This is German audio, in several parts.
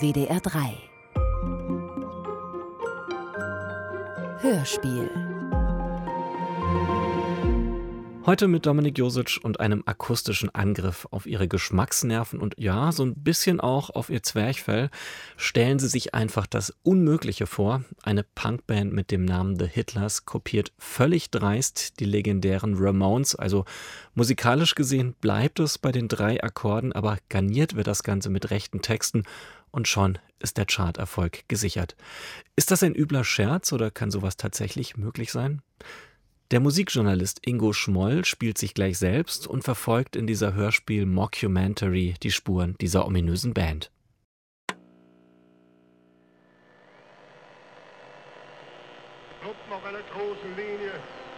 WDR 3 Hörspiel. Heute mit Dominik Josic und einem akustischen Angriff auf ihre Geschmacksnerven und ja, so ein bisschen auch auf ihr Zwerchfell, stellen sie sich einfach das Unmögliche vor. Eine Punkband mit dem Namen The Hitlers kopiert völlig dreist die legendären Ramones. Also musikalisch gesehen bleibt es bei den 3 Akkorden, aber garniert wird das Ganze mit rechten Texten und schon ist der Charterfolg gesichert. Ist das ein übler Scherz oder kann sowas tatsächlich möglich sein? Der Musikjournalist Ingo Schmoll spielt sich gleich selbst und verfolgt in dieser Hörspiel-Mockumentary die Spuren dieser ominösen Band. Noch eine große Linie.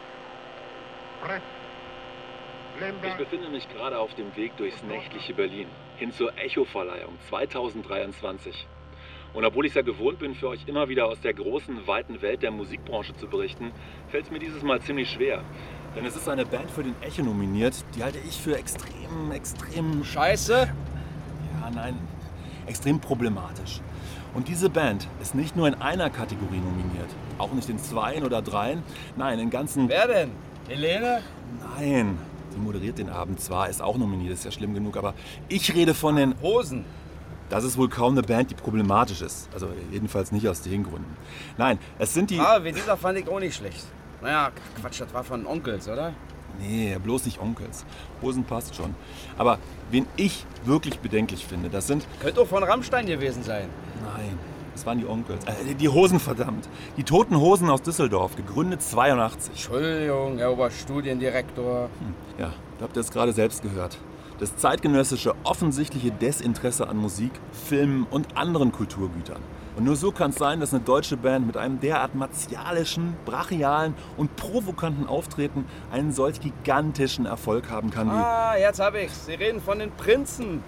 Brett. Lemberg. Ich befinde mich gerade auf dem Weg durchs nächtliche Berlin, hin zur Echo-Verleihung 2023. Und obwohl ich es ja gewohnt bin, für euch immer wieder aus der großen, weiten Welt der Musikbranche zu berichten, fällt es mir dieses Mal ziemlich schwer. Denn es ist eine Band für den Echo nominiert, die halte ich für extrem... Scheiße? Ja, nein, extrem problematisch. Und diese Band ist nicht nur in einer Kategorie nominiert, auch nicht in 2 oder 3, nein, in ganzen... Wer denn? Helene? Nein, die moderiert den Abend zwar, ist auch nominiert, ist ja schlimm genug, aber ich rede von den... Hosen. Das ist wohl kaum eine Band, die problematisch ist. Also jedenfalls nicht aus den Gründen. Nein, es sind die... Ah, wie dieser fand ich auch nicht schlecht. Naja, Quatsch, das war von Onkels, oder? Nee, bloß nicht Onkels. Hosen passt schon. Aber wen ich wirklich bedenklich finde, das sind... Könnte auch von Rammstein gewesen sein. Nein, das waren die Onkels. Die Hosen, verdammt. Die Toten Hosen aus Düsseldorf, gegründet 82. Entschuldigung, Herr Oberstudiendirektor. Ja, habt ihr es gerade selbst gehört. Das zeitgenössische, offensichtliche Desinteresse an Musik, Filmen und anderen Kulturgütern. Und nur so kann es sein, dass eine deutsche Band mit einem derart martialischen, brachialen und provokanten Auftreten einen solch gigantischen Erfolg haben kann wie... Ah, jetzt hab ich's. Sie reden von den Prinzen.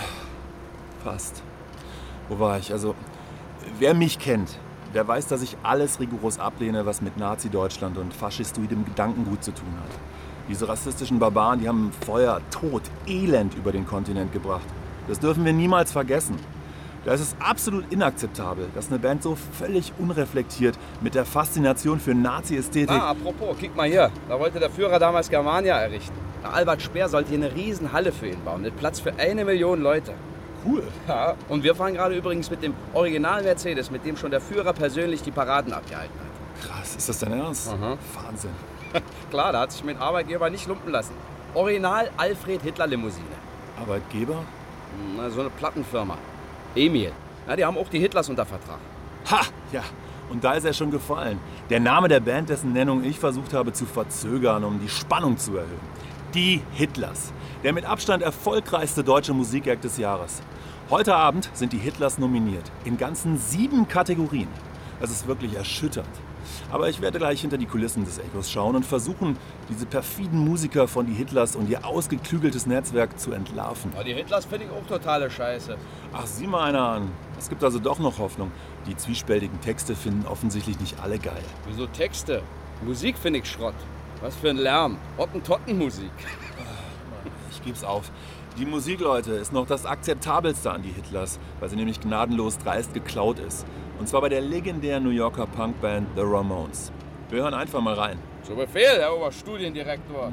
Fast. Wo war ich? Also, wer mich kennt, der weiß, dass ich alles rigoros ablehne, was mit Nazi-Deutschland und faschistoidem Gedankengut zu tun hat. Diese rassistischen Barbaren, die haben Feuer, Tod, Elend über den Kontinent gebracht. Das dürfen wir niemals vergessen. Da ist es absolut inakzeptabel, dass eine Band so völlig unreflektiert mit der Faszination für Nazi-Ästhetik... Ah, apropos, kick mal hier. Da wollte der Führer damals Germania errichten. Der Albert Speer sollte hier eine riesen Halle für ihn bauen, mit Platz für 1 Million Leute. Cool. Ja, und wir fahren gerade übrigens mit dem Original-Mercedes, mit dem schon der Führer persönlich die Paraden abgehalten hat. Krass, ist das dein Ernst? Aha. Wahnsinn. Klar, da hat sich mein Arbeitgeber nicht lumpen lassen. Original Alfred Hitler Limousine. Arbeitgeber? Na, so eine Plattenfirma. Emil. Ja, die haben auch die Hitlers unter Vertrag. Ha! Ja, und da ist er schon gefallen. Der Name der Band, dessen Nennung ich versucht habe zu verzögern, um die Spannung zu erhöhen. Die Hitlers. Der mit Abstand erfolgreichste deutsche Musikact des Jahres. Heute Abend sind die Hitlers nominiert. In ganzen 7 Kategorien. Das ist wirklich erschütternd. Aber ich werde gleich hinter die Kulissen des Echos schauen und versuchen, diese perfiden Musiker von die Hitlers und ihr ausgeklügeltes Netzwerk zu entlarven. Aber die Hitlers finde ich auch totale Scheiße. Ach, sieh mal einer an. Es gibt also doch noch Hoffnung. Die zwiespältigen Texte finden offensichtlich nicht alle geil. Wieso Texte? Musik finde ich Schrott. Was für ein Lärm. Hottentottenmusik. Ich geb's auf. Die Musik, Leute, ist noch das Akzeptabelste an die Hitlers, weil sie nämlich gnadenlos dreist geklaut ist. Und zwar bei der legendären New Yorker Punkband The Ramones. Wir hören einfach mal rein. Zu Befehl, Herr Oberstudiendirektor.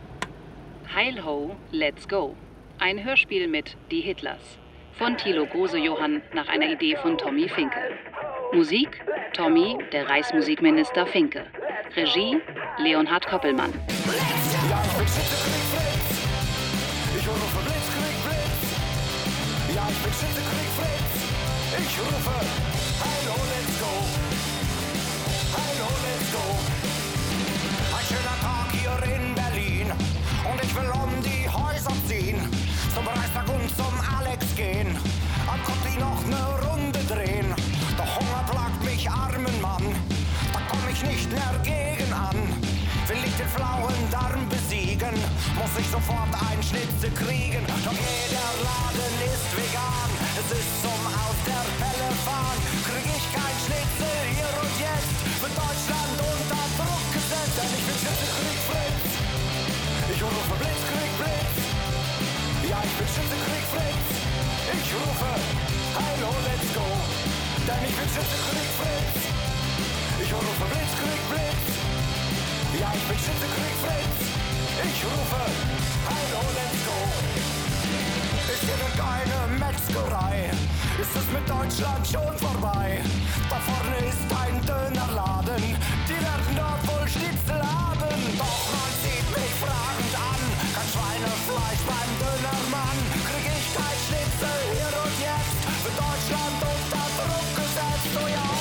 Heil ho, let's go. Ein Hörspiel mit Die Hitlers. Von Thilo Große-Johann nach einer Idee von Tommy Finke. Musik Tommy, der Reichsmusikminister Finke. Regie Leonhard Koppelmann. Ich rufe Blitzkrieg Blitz. Ja, ich bin Schütze-Krieg Fritz. Ich rufe Hallo, let's go. Hallo, let's go. Ein schöner Tag hier in Berlin. Und ich will um die Häuser ziehen. Zum Reichstag und zum Alex gehen. Am Kopf noch eine Runde drehen. Doch Hunger plagt mich, armen Mann. Da komm ich nicht mehr gegen an. Will ich den flauen Darm besiegen, muss ich sofort einen Schnitzel kriegen. Doch jeder Laden ist vegan, es ist zum aus der Pelle fahren. Krieg ich kein Schnitzel hier und jetzt, wird Deutschland unter Druck gesetzt. Denn ich bin Schütze-Krieg Fritz, ich rufe Blitzkrieg Blitz. Ja, ich bin Schütze-Krieg Fritz, ich rufe Hallo, let's go. Denn ich bin Schützenkönig Fritz. Ich rufe Blitzkönig Blitz. Ja, ich bin Schützenkönig Fritz. Ich rufe Hallo, let's go. Ist hier denn keine Metzgerei? Ist es mit Deutschland schon vorbei? Da vorne ist ein Dönerladen. Die werden dort wohl Schnitzel haben. Doch man sieht mich fragend an. Kein Schweinefleisch beim Dönermann. Krieg ich kein Schnitzel hier und jetzt. Für Deutschland unter Druck gesetzt, oh ja.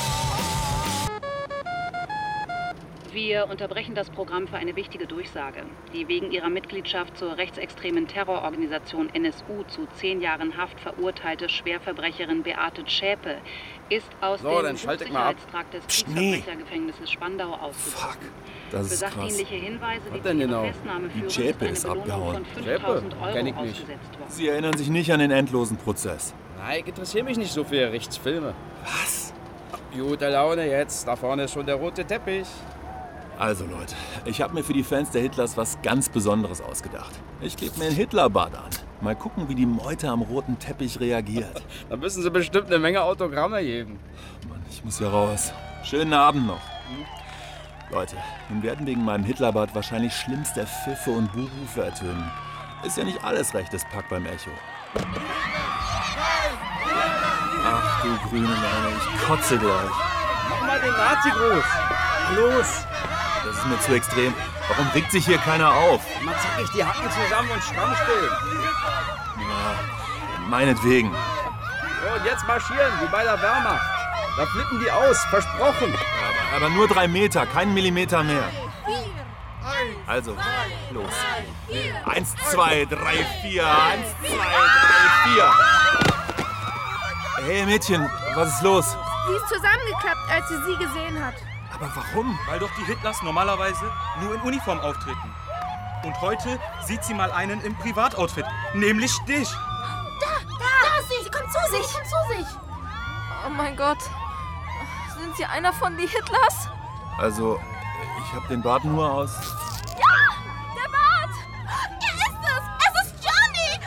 Wir unterbrechen das Programm für eine wichtige Durchsage. Die wegen ihrer Mitgliedschaft zur rechtsextremen Terrororganisation NSU zu 10 Jahren Haft verurteilte Schwerverbrecherin Beate Zschäpe ist aus dem Sicherheitstrakt des Kriegsverbrechergefängnisses Spandau ausgebrochen. Das Für ist krass. sachdienliche Hinweise, die Was zu denn ihrer genau? Festnahme führen, Zschäpe ist ist eine Belohnung abgehauen. von Zschäpe? 5.000 Kenn Euro ich nicht. ausgesetzt worden. Sie erinnern sich nicht an den endlosen Prozess. Nein, ich interessiere mich nicht so für Rechtsfilme. Was? Gute Laune jetzt. Da vorne ist schon der rote Teppich. Also Leute, ich habe mir für die Fans der Hitlers was ganz Besonderes ausgedacht. Ich klebe mir ein Hitlerbad an. Mal gucken, wie die Meute am roten Teppich reagiert. Da müssen sie bestimmt eine Menge Autogramme geben. Mann, ich muss hier raus. Schönen Abend noch. Leute, nun werden wegen meinem Hitlerbad wahrscheinlich schlimmste Pfiffe und Buhrufe ertönen. Ist ja nicht alles rechtes Pack beim Echo. Ach du grüne Neune, ich kotze gleich. Mach mal den Nazi-Gruß. Los. Das ist mir zu extrem. Warum regt sich hier keiner auf? Mal zack ich die Hacken zusammen und stramm stehen. Ja, meinetwegen. So, und jetzt marschieren, wie bei der Wehrmacht. Da flippen die aus, versprochen. Aber nur 3 Meter, keinen Millimeter mehr. Also, los. 1, 2, 3, 4. 1, 2, 3, 4. Hey Mädchen, was ist los? Sie ist zusammengeklappt, als sie gesehen hat. Aber warum? Weil doch die Hitlers normalerweise nur in Uniform auftreten. Und heute sieht sie mal einen im Privatoutfit, nämlich dich. Da ist sie! Sie kommt zu sich! Sie kommt zu sich! Oh mein Gott. Sind Sie einer von die Hitlers? Also, ich habe den Bart nur aus... Der Bart! Er ist es! Es ist Johnny!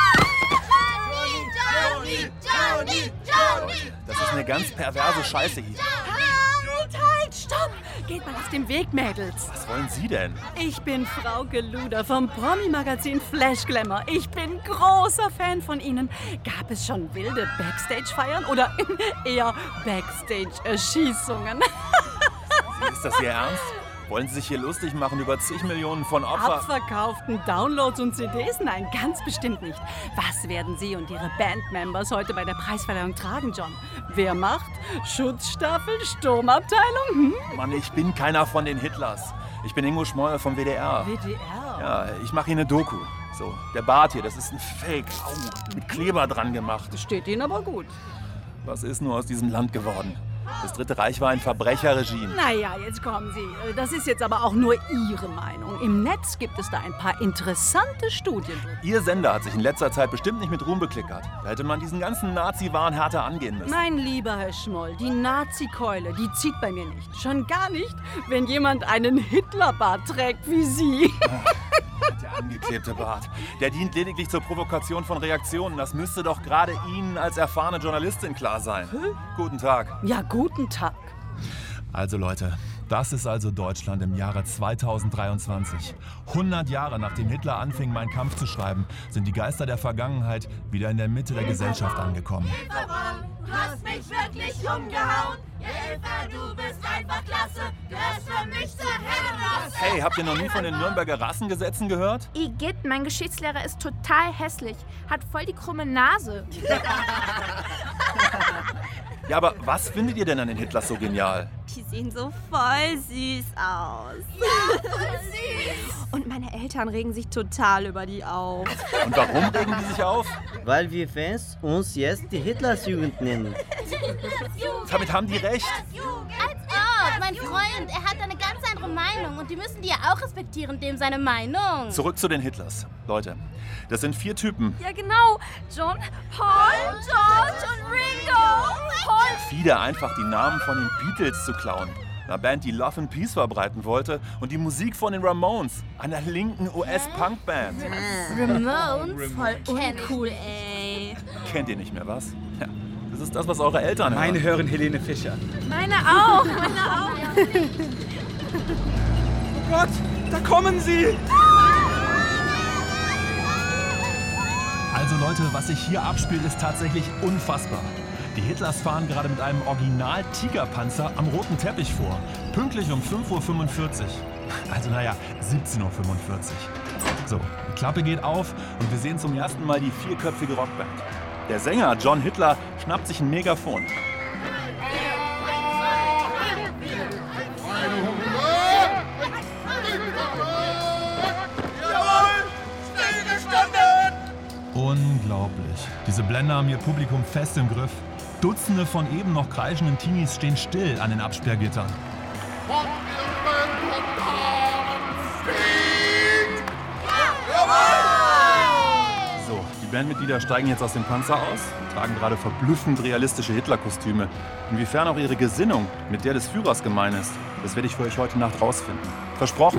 Johnny! Das ist eine ganz perverse Scheiße hier. Halt, stopp! Geht mal auf den Weg, Mädels. Was wollen Sie denn? Ich bin Frauke Luder vom Promi-Magazin Flash Glamour. Ich bin großer Fan von Ihnen. Gab es schon wilde Backstage-Feiern oder eher Backstage-Erschießungen? Ist das Ihr Ernst? Wollen Sie sich hier lustig machen über zig Millionen von Opfern? Abverkauften Downloads und CDs? Nein, ganz bestimmt nicht. Was werden Sie und Ihre Bandmembers heute bei der Preisverleihung tragen, John? Wehrmacht? Schutzstaffel? Sturmabteilung? Mann, ich bin keiner von den Hitlers. Ich bin Ingo Schmoll vom WDR. WDR? Ja, ich mache hier eine Doku. So, der Bart hier, das ist ein Fake. Au, mit Kleber dran gemacht. Steht Ihnen aber gut. Was ist nur aus diesem Land geworden? Das Dritte Reich war ein Verbrecherregime. Naja, jetzt kommen Sie. Das ist jetzt aber auch nur Ihre Meinung. Im Netz gibt es da ein paar interessante Studien. Ihr Sender hat sich in letzter Zeit bestimmt nicht mit Ruhm bekleckert. Da hätte man diesen ganzen Nazi-Wahn härter angehen müssen. Mein lieber Herr Schmoll, die Nazi-Keule, die zieht bei mir nicht. Schon gar nicht, wenn jemand einen Hitlerbart trägt wie Sie. Der angeklebte Bart. Der dient lediglich zur Provokation von Reaktionen. Das müsste doch gerade Ihnen als erfahrene Journalistin klar sein. Guten Tag. Ja, guten Tag. Also Leute, das ist also Deutschland im Jahre 2023. 100 Jahre nachdem Hitler anfing, Mein Kampf zu schreiben, sind die Geister der Vergangenheit wieder in der Mitte der Gesellschaft angekommen. Du hast mich wirklich umgehauen. Hilfe, du bist einfach klasse. Gehörst für mich zur Herrenrasse. Hey, habt ihr noch nie von den Nürnberger Rassengesetzen gehört? Igitt, mein Geschichtslehrer ist total hässlich. Hat voll die krumme Nase. Ja, aber was findet ihr denn an den Hitlers so genial? Die sehen so voll süß aus. Ja, voll süß. Und meine Eltern regen sich total über die auf. Und warum regen die sich auf? Weil wir Fans uns jetzt die Hitlersjugend nennen. Damit haben die recht. Als ob, mein Freund. Er hat eine ganz andere Meinung. Und die müssen die ja auch respektieren, dem seine Meinung. Zurück zu den Hitlers. Leute, das sind 4 Typen. Ja, genau. John, Paul, George und Ringo. Wieder einfach die Namen von den Beatles zu klauen. Einer Band, die Love and Peace verbreiten wollte und die Musik von den Ramones, einer linken US-Punk-Band. Ramones? Voll uncool, ey. Kennt ihr nicht mehr, was? Ja, Das ist das, was eure Eltern hören. Meine hören Helene Fischer. Meine auch. Oh Gott, da kommen sie! Also Leute, was sich hier abspielt, ist tatsächlich unfassbar. Die Hitlers fahren gerade mit einem Original-Tigerpanzer am roten Teppich vor. Pünktlich um 5:45 Uhr. Also naja, 17:45 Uhr. So, die Klappe geht auf und wir sehen zum ersten Mal die vierköpfige Rockband. Der Sänger John Hitler schnappt sich ein Megafon. Unglaublich. Diese Blender haben ihr Publikum fest im Griff. Dutzende von eben noch kreischenden Teenies stehen still an den Absperrgittern. So, die Bandmitglieder steigen jetzt aus dem Panzer aus und tragen gerade verblüffend realistische Hitler-Kostüme. Inwiefern auch ihre Gesinnung mit der des Führers gemein ist, das werde ich für euch heute Nacht rausfinden. Versprochen.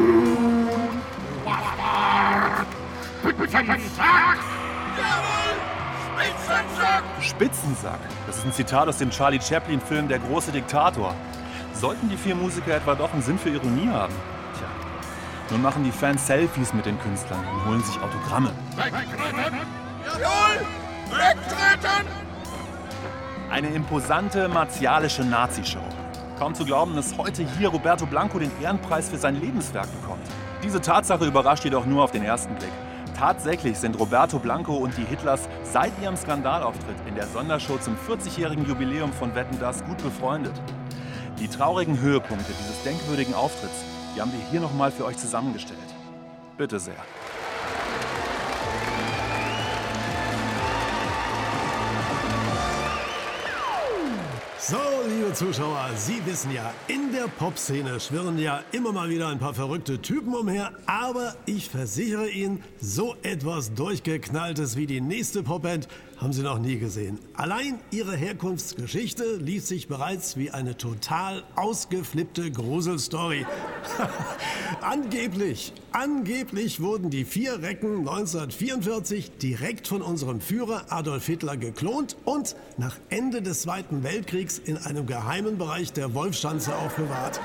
Spitzensack. Das ist ein Zitat aus dem Charlie Chaplin-Film Der große Diktator. Sollten die vier Musiker etwa doch einen Sinn für Ironie haben? Tja, nun machen die Fans Selfies mit den Künstlern und holen sich Autogramme. Wegtreten! Jawohl! Wegtreten! Eine imposante martialische Nazi-Show. Kaum zu glauben, dass heute hier Roberto Blanco den Ehrenpreis für sein Lebenswerk bekommt. Diese Tatsache überrascht jedoch nur auf den ersten Blick. Tatsächlich sind Roberto Blanco und die Hitlers seit ihrem Skandalauftritt in der Sondershow zum 40-jährigen Jubiläum von Wetten, dass gut befreundet. Die traurigen Höhepunkte dieses denkwürdigen Auftritts, die haben wir hier nochmal für euch zusammengestellt. Bitte sehr. So, liebe Zuschauer, Sie wissen ja, in der Popszene schwirren ja immer mal wieder ein paar verrückte Typen umher, aber ich versichere Ihnen, so etwas Durchgeknalltes wie die nächste Popband haben Sie noch nie gesehen. Allein ihre Herkunftsgeschichte liest sich bereits wie eine total ausgeflippte Gruselstory. Angeblich wurden die vier Recken 1944 direkt von unserem Führer Adolf Hitler geklont und nach Ende des Zweiten Weltkriegs in einem geheimen Bereich der Wolfschanze aufbewahrt.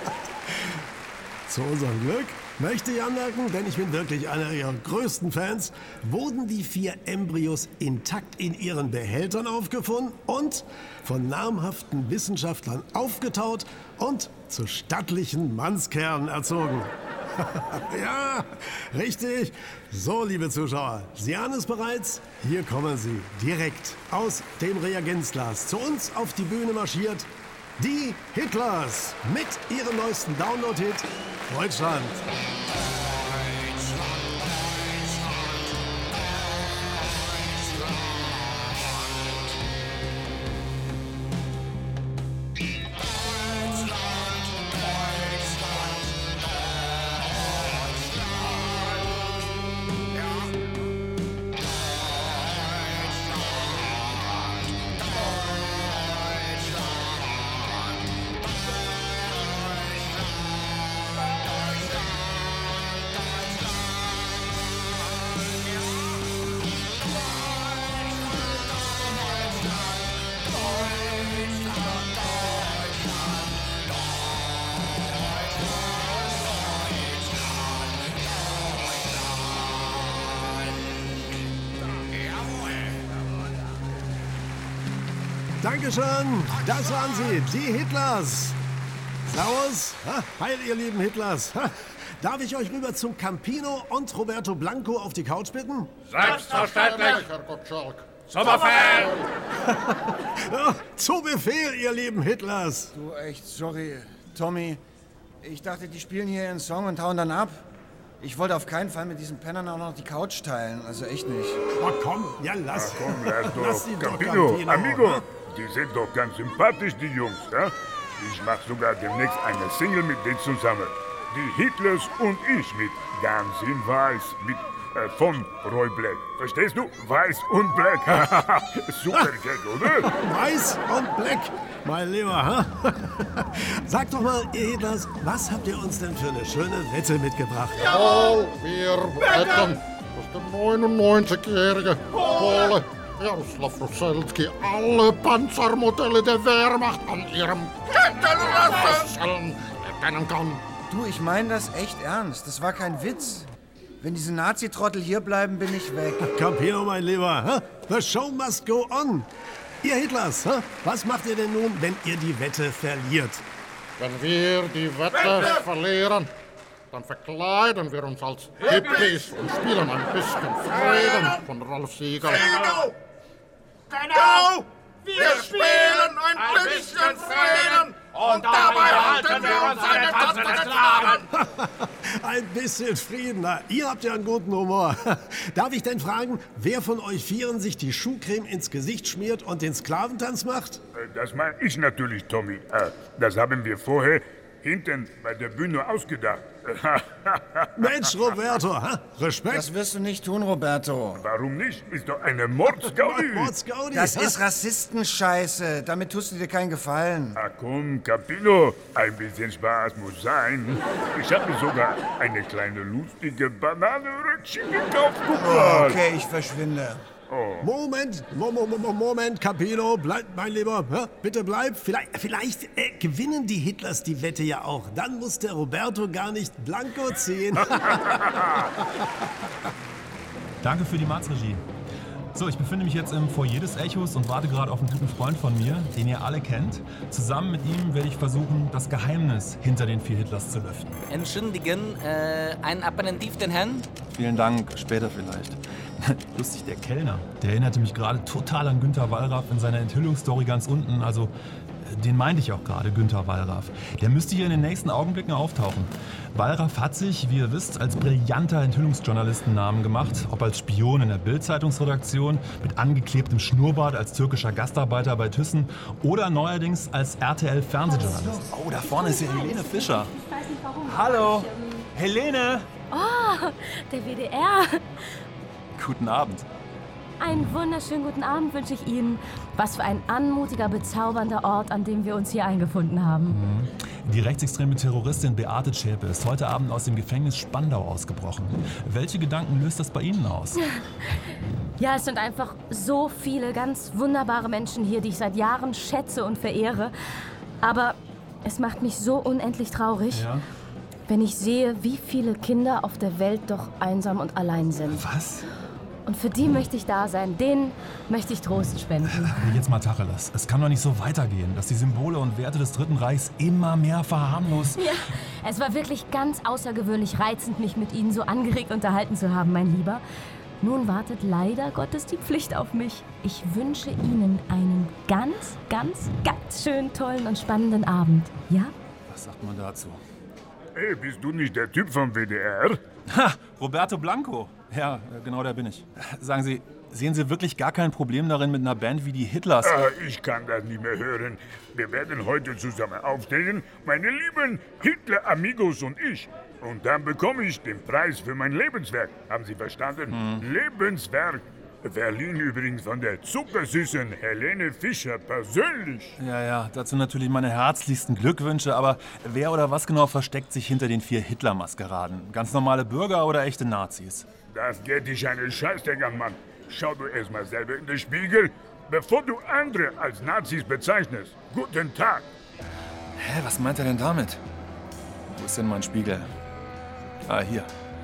Zu unserem Glück, möchte ich anmerken, denn ich bin wirklich einer ihrer größten Fans, wurden die vier Embryos intakt in ihren Behältern aufgefunden und von namhaften Wissenschaftlern aufgetaut und zu stattlichen Mannskerlen erzogen. Ja, richtig. So, liebe Zuschauer, Sie ahnen es bereits. Hier kommen sie direkt aus dem Reagenzglas zu uns auf die Bühne marschiert. Die Hitlers mit ihrem neuesten Download-Hit Deutschland. Dankeschön, das waren sie, die Hitlers. Servus, heil ihr lieben Hitlers. Darf ich euch rüber zum Campino und Roberto Blanco auf die Couch bitten? Selbstverständlich, Herr Gottschalk. Zu Befehl! Zu Befehl, ihr lieben Hitlers. Du, echt, sorry, Tommy. Ich dachte, die spielen hier ihren Song und hauen dann ab. Ich wollte auf keinen Fall mit diesen Pennern auch noch die Couch teilen. Also echt nicht. Oh, komm, ja, lass. Ja, komm, lass ihn doch. doch, Campino, amigo. Die sind doch ganz sympathisch, die Jungs, ja? Ich mach sogar demnächst eine Single mit denen zusammen. Die Hitlers und ich mit Ganz in Weiß, mit von Roy Black. Verstehst du? Weiß und Black. Super Gag, oder? Weiß und Black, mein Lieber. Sag doch mal, ihr Hitlers, was habt ihr uns denn für eine schöne Wette mitgebracht? Jawohl, wir wetten, dass der 99-jährige Pole Jaroslav Roselski alle Panzermodelle der Wehrmacht an ihrem Kettenrasseln erkennen kann. Du, ich meine das echt ernst. Das war kein Witz. Wenn diese Nazi-Trottel hier bleiben, bin ich weg. Capino, mein Lieber. The show must go on. Ihr Hitlers, was macht ihr denn nun, wenn ihr die Wette verliert? Wenn wir die Wette verlieren, dann verkleiden wir uns als Hippies und spielen ein bisschen Frieden von Rolf Siegel. Genau! Wir spielen ein bisschen Frieden und dabei halten wir uns eine Tasse geschlagen. Ein bisschen Frieden, na, ihr habt ja einen guten Humor. Darf ich denn fragen, wer von euch Vieren sich die Schuhcreme ins Gesicht schmiert und den Sklaventanz macht? Das meine ich natürlich, Tommy. Das haben wir vorher hinten bei der Bühne ausgedacht. Mensch, Roberto, Respekt. Das wirst du nicht tun, Roberto. Warum nicht? Ist doch eine Mordsgaudi. Das ist Rassistenscheiße. Damit tust du dir keinen Gefallen. Ah komm, Capino, ein bisschen Spaß muss sein. Ich habe mir sogar eine kleine lustige Bananenröckchen gekauft. Guck mal. Okay, ich verschwinde. Oh. Moment, Capino, bleib, mein Lieber, bitte bleib. Vielleicht gewinnen die Hitlers die Wette ja auch. Dann muss der Roberto gar nicht blanko ziehen. Danke für die Marzregie. So, ich befinde mich jetzt im Foyer des Echos und warte gerade auf einen guten Freund von mir, den ihr alle kennt. Zusammen mit ihm werde ich versuchen, das Geheimnis hinter den 4 Hitlers zu lüften. Entschuldigen, ein Aperitif den Herrn? Vielen Dank, später vielleicht. Lustig, der Kellner, der erinnerte mich gerade total an Günter Wallraff in seiner Enthüllungsstory ganz unten. Also, den meinte ich auch gerade, Günter Wallraff. Der müsste hier in den nächsten Augenblicken auftauchen. Wallraff hat sich, wie ihr wisst, als brillanter Enthüllungsjournalistennamen gemacht. Ob als Spion in der Bild-Zeitungsredaktion, mit angeklebtem Schnurrbart als türkischer Gastarbeiter bei Thyssen oder neuerdings als RTL-Fernsehjournalist. Oh, da vorne ist ja Helene Fischer. Hallo, Helene. Oh, der WDR. Guten Abend. Einen wunderschönen guten Abend wünsche ich Ihnen. Was für ein anmutiger, bezaubernder Ort, an dem wir uns hier eingefunden haben. Die rechtsextreme Terroristin Beate Zschäpe ist heute Abend aus dem Gefängnis Spandau ausgebrochen. Welche Gedanken löst das bei Ihnen aus? Ja, es sind einfach so viele ganz wunderbare Menschen hier, die ich seit Jahren schätze und verehre. Aber es macht mich so unendlich traurig, wenn ich sehe, wie viele Kinder auf der Welt doch einsam und allein sind. Was? Und für die möchte ich da sein. Denen möchte ich Trost spenden. Jetzt mal Tacheles. Es kann doch nicht so weitergehen, dass die Symbole und Werte des Dritten Reichs immer mehr verharmlost. Ja, es war wirklich ganz außergewöhnlich reizend, mich mit Ihnen so angeregt unterhalten zu haben, mein Lieber. Nun wartet leider Gottes die Pflicht auf mich. Ich wünsche Ihnen einen ganz, ganz, ganz schön tollen und spannenden Abend. Ja? Was sagt man dazu? Hey, bist du nicht der Typ vom WDR? Ha, Roberto Blanco. Ja, genau, der bin ich. Sagen Sie, sehen Sie wirklich gar kein Problem darin mit einer Band wie die Hitlers? Ich kann das nicht mehr hören. Wir werden heute zusammen auftreten, meine lieben Hitler-Amigos und ich. Und dann bekomme ich den Preis für mein Lebenswerk. Haben Sie verstanden? Lebenswerk. Verliehen übrigens von der zuckersüßen Helene Fischer persönlich. Ja, dazu natürlich meine herzlichsten Glückwünsche, aber wer oder was genau versteckt sich hinter den 4 Hitler-Maskeraden? Ganz normale Bürger oder echte Nazis? Das geht dich einen Scheißdreck an, Mann. Schau du erst mal selber in den Spiegel, bevor du andere als Nazis bezeichnest. Guten Tag. Hä, was meint er denn damit? Wo ist denn mein Spiegel? Ah, hier.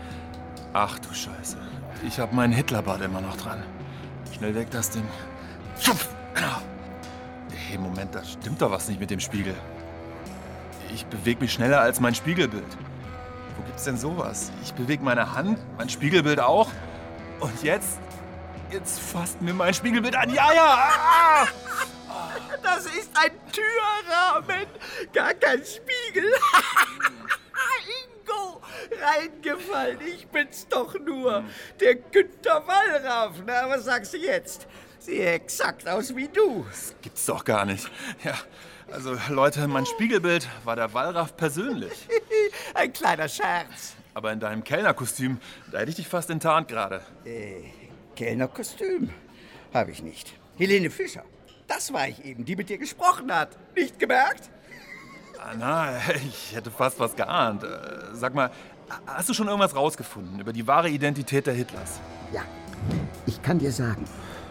Ach du Scheiße. Ich hab meinen Hitlerbart immer noch dran. Schnell weg das Ding. Hey, Moment, da stimmt doch was nicht mit dem Spiegel. Ich bewege mich schneller als mein Spiegelbild. Wo gibt's denn sowas? Ich bewege meine Hand, mein Spiegelbild auch. Und jetzt fasst mir mein Spiegelbild an. Ja! Ah! Das ist ein Türrahmen, gar kein Spiegel. Ingo, reingefallen, ich bin's doch nur. Der Günter Wallraff. Na, was sagst du jetzt? Sieht exakt aus wie du. Das gibt's doch gar nicht. Ja, also Leute, mein Spiegelbild war der Wallraff persönlich. Ein kleiner Scherz. Aber in deinem Kellnerkostüm, da hätte ich dich fast enttarnt gerade. Kellnerkostüm? Habe ich nicht. Helene Fischer, das war ich eben, die mit dir gesprochen hat. Nicht gemerkt? Na, ich hätte fast was geahnt. Sag mal, hast du schon irgendwas rausgefunden über die wahre Identität der Hitlers? Ja, ich kann dir sagen,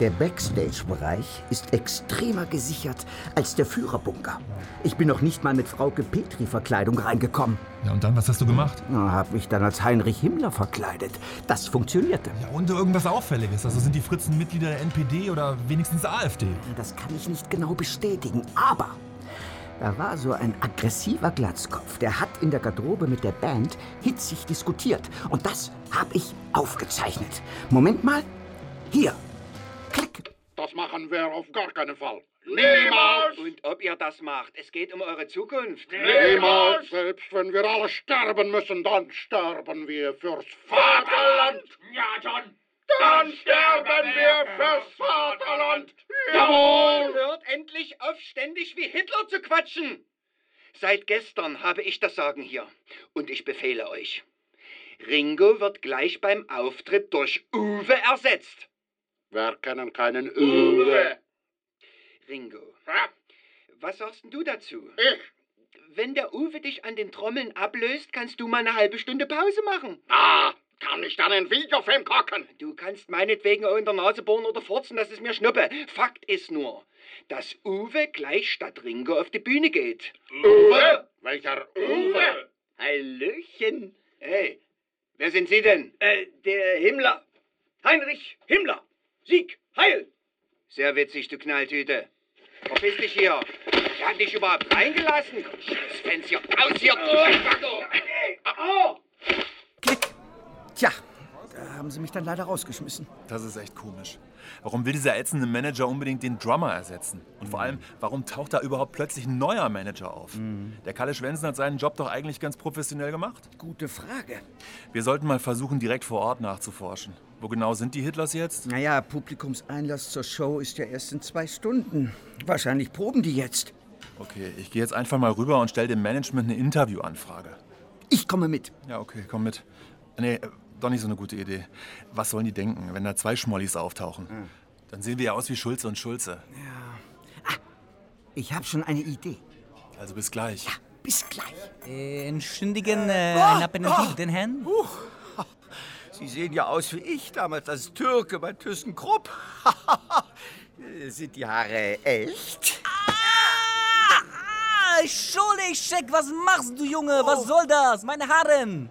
Der Backstage-Bereich ist extremer gesichert als der Führerbunker. Ich bin noch nicht mal mit Frauke Petri-Verkleidung reingekommen. Ja, und dann, was hast du gemacht? Hab mich dann als Heinrich Himmler verkleidet. Das funktionierte. Ja, und irgendwas Auffälliges? Also sind die Fritzen Mitglieder der NPD oder wenigstens der AfD? Das kann ich nicht genau bestätigen, aber da war so ein aggressiver Glatzkopf. Der hat in der Garderobe mit der Band hitzig diskutiert. Und das habe ich aufgezeichnet. Moment mal. Hier. Klick. Das machen wir auf gar keinen Fall. Niemals! Und ob ihr das macht, es geht um eure Zukunft. Niemals! Selbst wenn wir alle sterben müssen, dann sterben wir fürs Vaterland. Ja, John. Dann sterben wir fürs Vaterland. Jawohl! Hört endlich auf, ständig wie Hitler zu quatschen. Seit gestern habe ich das Sagen hier. Und ich befehle euch. Ringo wird gleich beim Auftritt durch Uwe ersetzt. Wir kennen keinen Uwe. Ringo, was sagst denn du dazu? Ich? Wenn der Uwe dich an den Trommeln ablöst, kannst du mal eine halbe Stunde Pause machen. Kann ich dann einen Videofilm gucken? Du kannst meinetwegen auch in der Nase bohren oder furzen, das ist mir Schnuppe. Fakt ist nur, dass Uwe gleich statt Ringo auf die Bühne geht. Uwe? Welcher Uwe? Hallöchen. Hey, wer sind Sie denn? Der Himmler. Heinrich Himmler. Sieg, Heil! Sehr witzig, du Knalltüte. Verpiss dich hier. Wer hat dich überhaupt reingelassen? Komm, scheiß Fans hier. Raus hier, du Spacko! Klick. Tja, da haben sie mich dann leider rausgeschmissen. Das ist echt komisch. Warum will dieser ätzende Manager unbedingt den Drummer ersetzen? Und vor allem, warum taucht da überhaupt plötzlich ein neuer Manager auf? Der Kalle Schwensen hat seinen Job doch eigentlich ganz professionell gemacht. Gute Frage. Wir sollten mal versuchen, direkt vor Ort nachzuforschen. Wo genau sind die Hitlers jetzt? Naja, Publikumseinlass zur Show ist ja erst in 2 Stunden. Wahrscheinlich proben die jetzt. Okay, ich gehe jetzt einfach mal rüber und stelle dem Management eine Interviewanfrage. Ich komme mit. Ja, okay, komm mit. Nee, doch nicht so eine gute Idee. Was sollen die denken, wenn da 2 Schmollis auftauchen? Dann sehen wir ja aus wie Schulze und Schulze. Ja. Ich habe schon eine Idee. Also bis gleich. Ja, bis gleich. Entschuldigen, ein Aperitif, den Herrn? Sie sehen ja aus wie ich damals als Türke bei ThyssenKrupp. Sind die Haare echt? Entschuldigung, Scheck, was machst du, Junge? Was soll das? Meine Haare!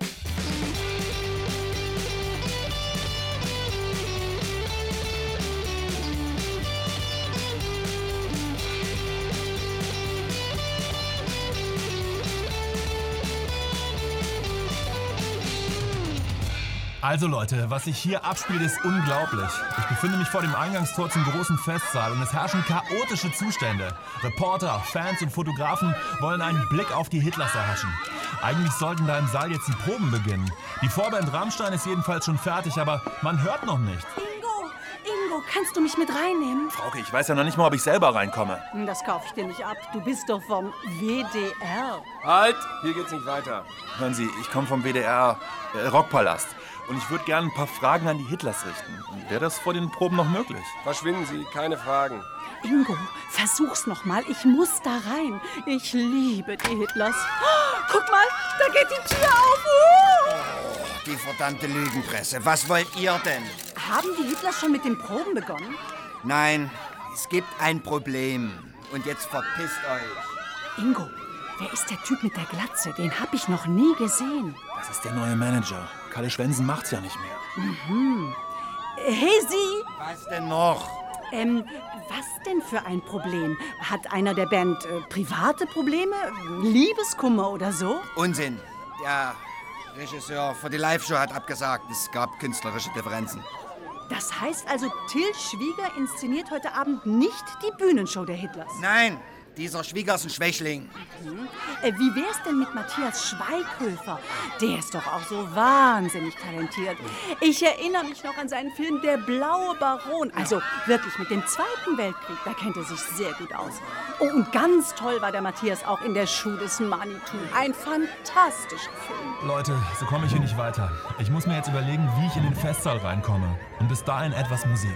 Also Leute, was sich hier abspielt, ist unglaublich. Ich befinde mich vor dem Eingangstor zum großen Festsaal und es herrschen chaotische Zustände. Reporter, Fans und Fotografen wollen einen Blick auf die Hitlers erhaschen. Eigentlich sollten da im Saal jetzt die Proben beginnen. Die Vorband Rammstein ist jedenfalls schon fertig, aber man hört noch nichts. Ingo, kannst du mich mit reinnehmen? Frauke, ich weiß ja noch nicht mal, ob ich selber reinkomme. Das kaufe ich dir nicht ab. Du bist doch vom WDR. Halt, hier geht's nicht weiter. Hören Sie, ich komme vom WDR Rockpalast. Und ich würde gerne ein paar Fragen an die Hitlers richten. Wäre das vor den Proben noch möglich? Verschwinden Sie, keine Fragen. Ingo, versuch's noch mal. Ich muss da rein. Ich liebe die Hitlers. Oh, guck mal, da geht die Tür auf. Die verdammte Lügenpresse. Was wollt ihr denn? Haben die Hitlers schon mit den Proben begonnen? Nein, es gibt ein Problem. Und jetzt verpisst euch. Ingo, wer ist der Typ mit der Glatze? Den hab ich noch nie gesehen. Das ist der neue Manager. Kalle Schwensen macht's ja nicht mehr. Mhm. Hey, Sie! Was denn noch? Was denn für ein Problem? Hat einer der Band private Probleme? Liebeskummer oder so? Unsinn. Der Regisseur für die Live-Show hat abgesagt. Es gab künstlerische Differenzen. Das heißt also, Till Schwieger inszeniert heute Abend nicht die Bühnenshow der Hitlers? Nein, dieser Schwieger ist ein Schwächling. Wie wär's denn mit Matthias Schweighöfer? Der ist doch auch so wahnsinnig talentiert. Ich erinnere mich noch an seinen Film Der blaue Baron. Also wirklich mit dem Zweiten Weltkrieg, da kennt er sich sehr gut aus. Oh, und ganz toll war der Matthias auch in Der Schuh des Manitou. Ein fantastischer Film. Leute, so komme ich hier nicht weiter. Ich muss mir jetzt überlegen, wie ich in den Festsaal reinkomme. Und bis dahin etwas Musik.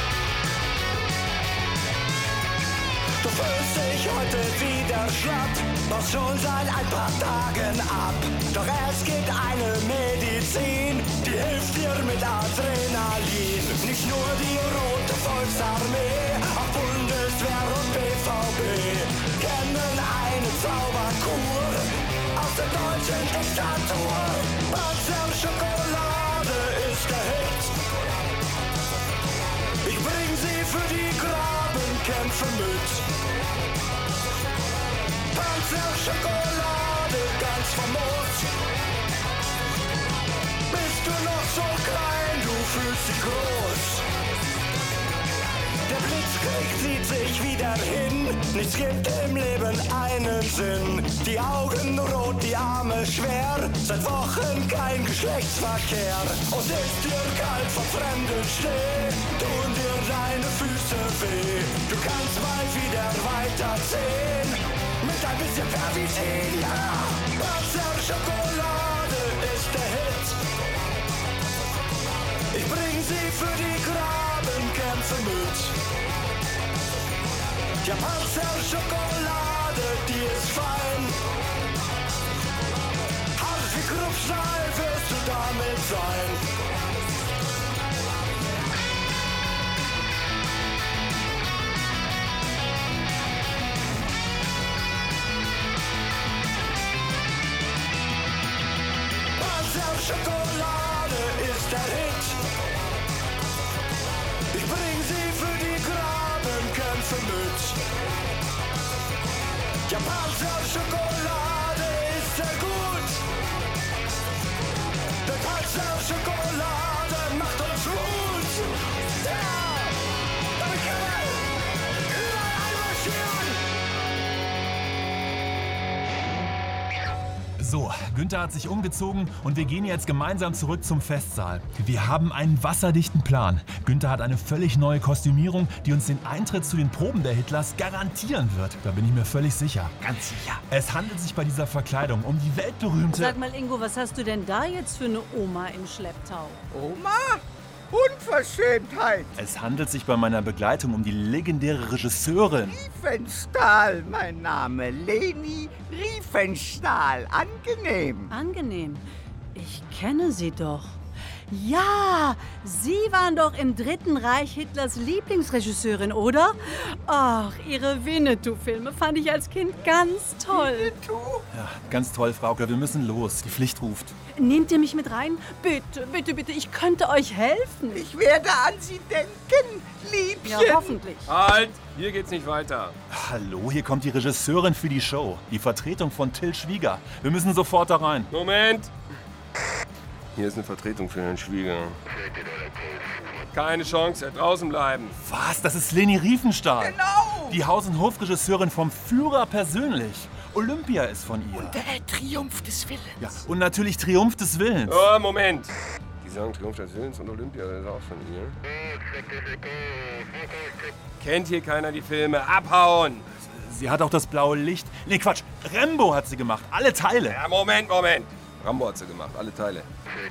Du fühlst dich heute wieder schlapp. schon seit ein paar Tagen ab. Doch es gibt eine Medizin, die hilft dir mit Adrenalin. Nicht nur die Rote Volksarmee, auch Bundeswehr und BVB kennen eine Zauberkur aus der deutschen Diktatur. Panzer Schokolade ist der Hit. Ich bring sie für die Grabenkämpfe mit. Panzer Schokolade, ganz famos. Bist du noch so klein, du fühlst dich groß. Der Blitzkrieg zieht sich wieder hin, nichts gibt im Leben einen Sinn. Die Augen rot, die Arme schwer, seit Wochen kein Geschlechtsverkehr. Und ist dir kalt vor fremdem Schnee, tun dir deine Füße weh. Du kannst bald wieder weiterziehen, mit ein bisschen Pervitin, ja. Panzer Schokolade ist der Hit. Ich bring sie für die Grabenkämpfe mit. Ja, Panzer Schokolade, die ist fein. Hart wie Kruppstahl wirst du damit sein. Panzer Schokolade ist der Hit. Ich bring sie für die Grabenkämpfe mit. Ja, Panzer Schokolade ist sehr gut. Der Panzer Schokolade macht uns Mut. Ja, damit können wir überall marschieren. So, Günther hat sich umgezogen und wir gehen jetzt gemeinsam zurück zum Festsaal. Wir haben einen wasserdichten Plan. Günther hat eine völlig neue Kostümierung, die uns den Eintritt zu den Proben der Hitlers garantieren wird. Da bin ich mir völlig sicher. Ganz sicher. Es handelt sich bei dieser Verkleidung um die weltberühmte... Sag mal, Ingo, was hast du denn da jetzt für eine Oma im Schlepptau? Oma? Unverschämtheit. Es handelt sich bei meiner Begleitung um die legendäre Regisseurin. Riefenstahl, mein Name. Leni Riefenstahl. Angenehm. Angenehm. Ich kenne sie doch. Ja, Sie waren doch im Dritten Reich Hitlers Lieblingsregisseurin, oder? Ach, Ihre Winnetou-Filme fand ich als Kind ganz toll. Winnetou? Ja, ganz toll, Frauke. Wir müssen los. Die Pflicht ruft. Nehmt ihr mich mit rein? Bitte, bitte, bitte. Ich könnte euch helfen. Ich werde an Sie denken, Liebchen. Ja, hoffentlich. Halt! Hier geht's nicht weiter. Hallo, hier kommt die Regisseurin für die Show. Die Vertretung von Till Schwieger. Wir müssen sofort da rein. Moment! Hier ist eine Vertretung für Herrn Schwieger. Keine Chance, er draußen bleiben. Was? Das ist Leni Riefenstahl. Genau! Die Haus- und Hofregisseurin vom Führer persönlich. Olympia ist von ihr. Und der Triumph des Willens. Ja, und natürlich Triumph des Willens. Oh, Moment. Die sagen Triumph des Willens und Olympia, das ist auch von ihr. Kennt hier keiner die Filme? Abhauen! Sie hat auch das blaue Licht. Nee, Quatsch. Rambo hat sie gemacht. Alle Teile. Ja, Moment. Rambo hat sie gemacht. Alle Teile.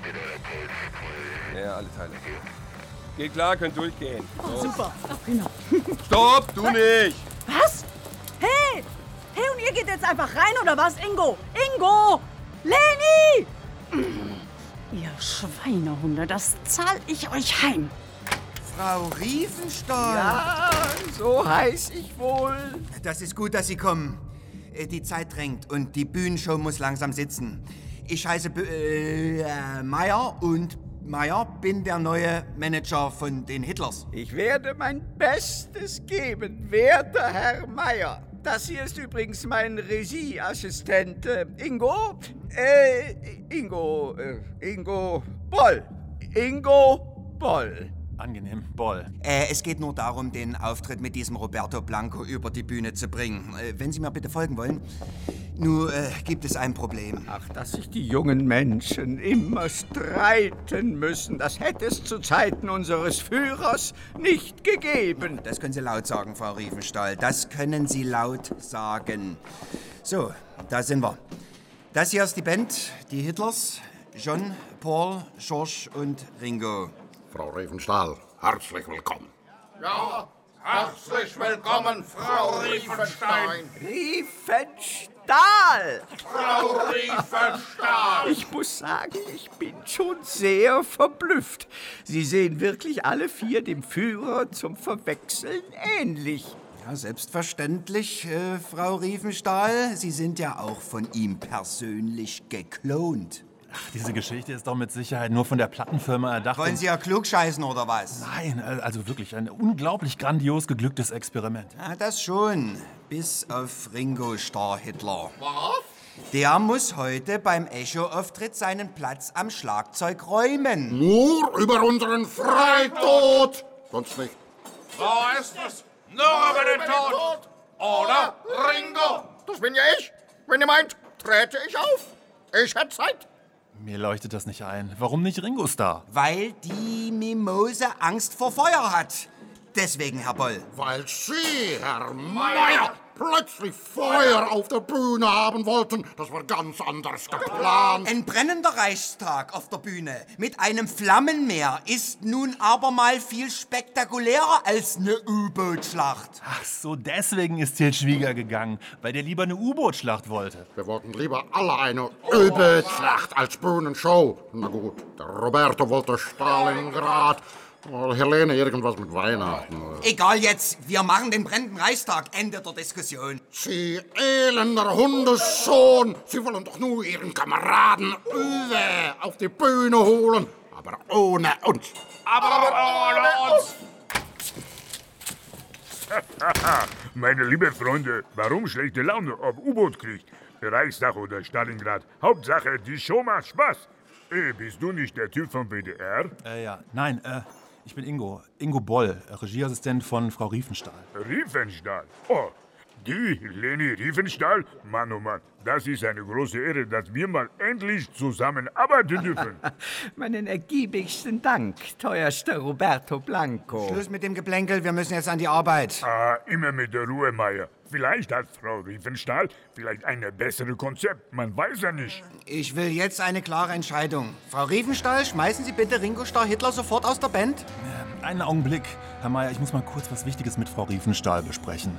Ja, alle Teile. Geht klar, könnt durchgehen. Oh, super. Genau. Stopp, du nicht! Was? Hey! Hey, und ihr geht jetzt einfach rein, oder was, Ingo? Ingo! Leni! Ihr Schweinehunde, das zahl ich euch heim. Frau Riefenstahl. Ja, so heiß ich wohl. Das ist gut, dass Sie kommen. Die Zeit drängt und die Bühnenshow muss langsam sitzen. Ich heiße Meier und Meier bin der neue Manager von den Hitlers. Ich werde mein Bestes geben, werter Herr Meier. Das hier ist übrigens mein Regieassistent Ingo. Ingo Boll. Ingo Boll. Angenehm, Boll. Es geht nur darum, den Auftritt mit diesem Roberto Blanco über die Bühne zu bringen. Wenn Sie mir bitte folgen wollen. Nur gibt es ein Problem. Ach, dass sich die jungen Menschen immer streiten müssen, das hätte es zu Zeiten unseres Führers nicht gegeben. Das können Sie laut sagen, Frau Riefenstahl. Das können Sie laut sagen. So, da sind wir. Das hier ist die Band, die Hitlers. John, Paul, George und Ringo. Frau Riefenstahl, herzlich willkommen. Ja, herzlich willkommen, Frau Riefenstein. Riefenstahl. Stahl! Frau Riefenstahl! Ich muss sagen, ich bin schon sehr verblüfft. Sie sehen wirklich alle 4 dem Führer zum Verwechseln ähnlich. Ja, selbstverständlich, Frau Riefenstahl. Sie sind ja auch von ihm persönlich geklont. Ach, diese Geschichte ist doch mit Sicherheit nur von der Plattenfirma erdacht. Wollen Sie ja klugscheißen oder was? Nein, also wirklich ein unglaublich grandios geglücktes Experiment. Ja, das schon. Bis auf Ringo Starr Hitler. Was? Der muss heute beim Echo-Auftritt seinen Platz am Schlagzeug räumen. Nur über unseren Freitod! Sonst nicht. So ist es. Nur über den Tod. Oder Ringo. Das bin ja ich. Wenn ihr meint, trete ich auf. Ich hätte Zeit. Mir leuchtet das nicht ein. Warum nicht Ringo Starr? Weil die Mimose Angst vor Feuer hat. Deswegen, Herr Boll. Weil Sie, Herr Meier, plötzlich Feuer auf der Bühne haben wollten. Das war ganz anders geplant. Ein brennender Reichstag auf der Bühne mit einem Flammenmeer ist nun aber mal viel spektakulärer als eine U-Boot-Schlacht. Ach so, deswegen ist Til Schwieger gegangen, weil der lieber eine U-Boot-Schlacht wollte. Wir wollten lieber alle eine U-Boot-Schlacht als Bühnenshow. Na gut, der Roberto wollte Stalingrad. Helene irgendwas mit Weihnachten. Egal jetzt, wir machen den brennenden Reichstag. Ende der Diskussion. Sie elender Hundessohn. Sie wollen doch nur Ihren Kameraden Uwe auf die Bühne holen. Aber ohne uns. Aber ohne uns. Meine lieben Freunde, warum schlechte Laune ob U-Boot-Krieg? Reichstag oder Stalingrad. Hauptsache, die Show macht Spaß. Bist du nicht der Typ vom WDR? Ja. Nein, ich bin Ingo. Ingo Boll, Regieassistent von Frau Riefenstahl. Riefenstahl? Oh, die Leni Riefenstahl? Mann, oh Mann, das ist eine große Ehre, dass wir mal endlich zusammenarbeiten dürfen. Meinen ergiebigsten Dank, teuerster Roberto Blanco. Schluss mit dem Geplänkel, wir müssen jetzt an die Arbeit. Immer mit der Ruhe, Meier. Vielleicht hat Frau Riefenstahl vielleicht ein besseres Konzept, man weiß ja nicht. Ich will jetzt eine klare Entscheidung. Frau Riefenstahl, schmeißen Sie bitte Ringo Starr Hitler sofort aus der Band? Einen Augenblick. Herr Meier, ich muss mal kurz was Wichtiges mit Frau Riefenstahl besprechen.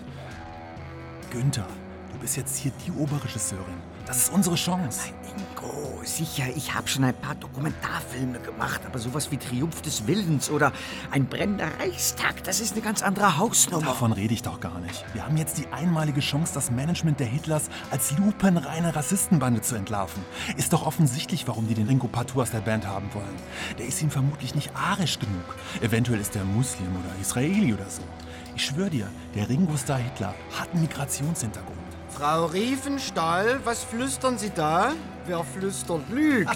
Günther, du bist jetzt hier die Oberregisseurin. Das ist unsere Chance. Nein, Ingo, sicher, ich habe schon ein paar Dokumentarfilme gemacht, aber sowas wie Triumph des Willens oder ein brennender Reichstag, das ist eine ganz andere Hausnummer. Davon rede ich doch gar nicht. Wir haben jetzt die einmalige Chance, das Management der Hitlers als lupenreine Rassistenbande zu entlarven. Ist doch offensichtlich, warum die den Ringo partout aus der Band haben wollen. Der ist ihnen vermutlich nicht arisch genug. Eventuell ist er Muslim oder Israeli oder so. Ich schwöre dir, der Ringo Starr Hitler hat einen Migrationshintergrund. Frau Riefenstahl, was flüstern Sie da? Wer flüstert, lügt.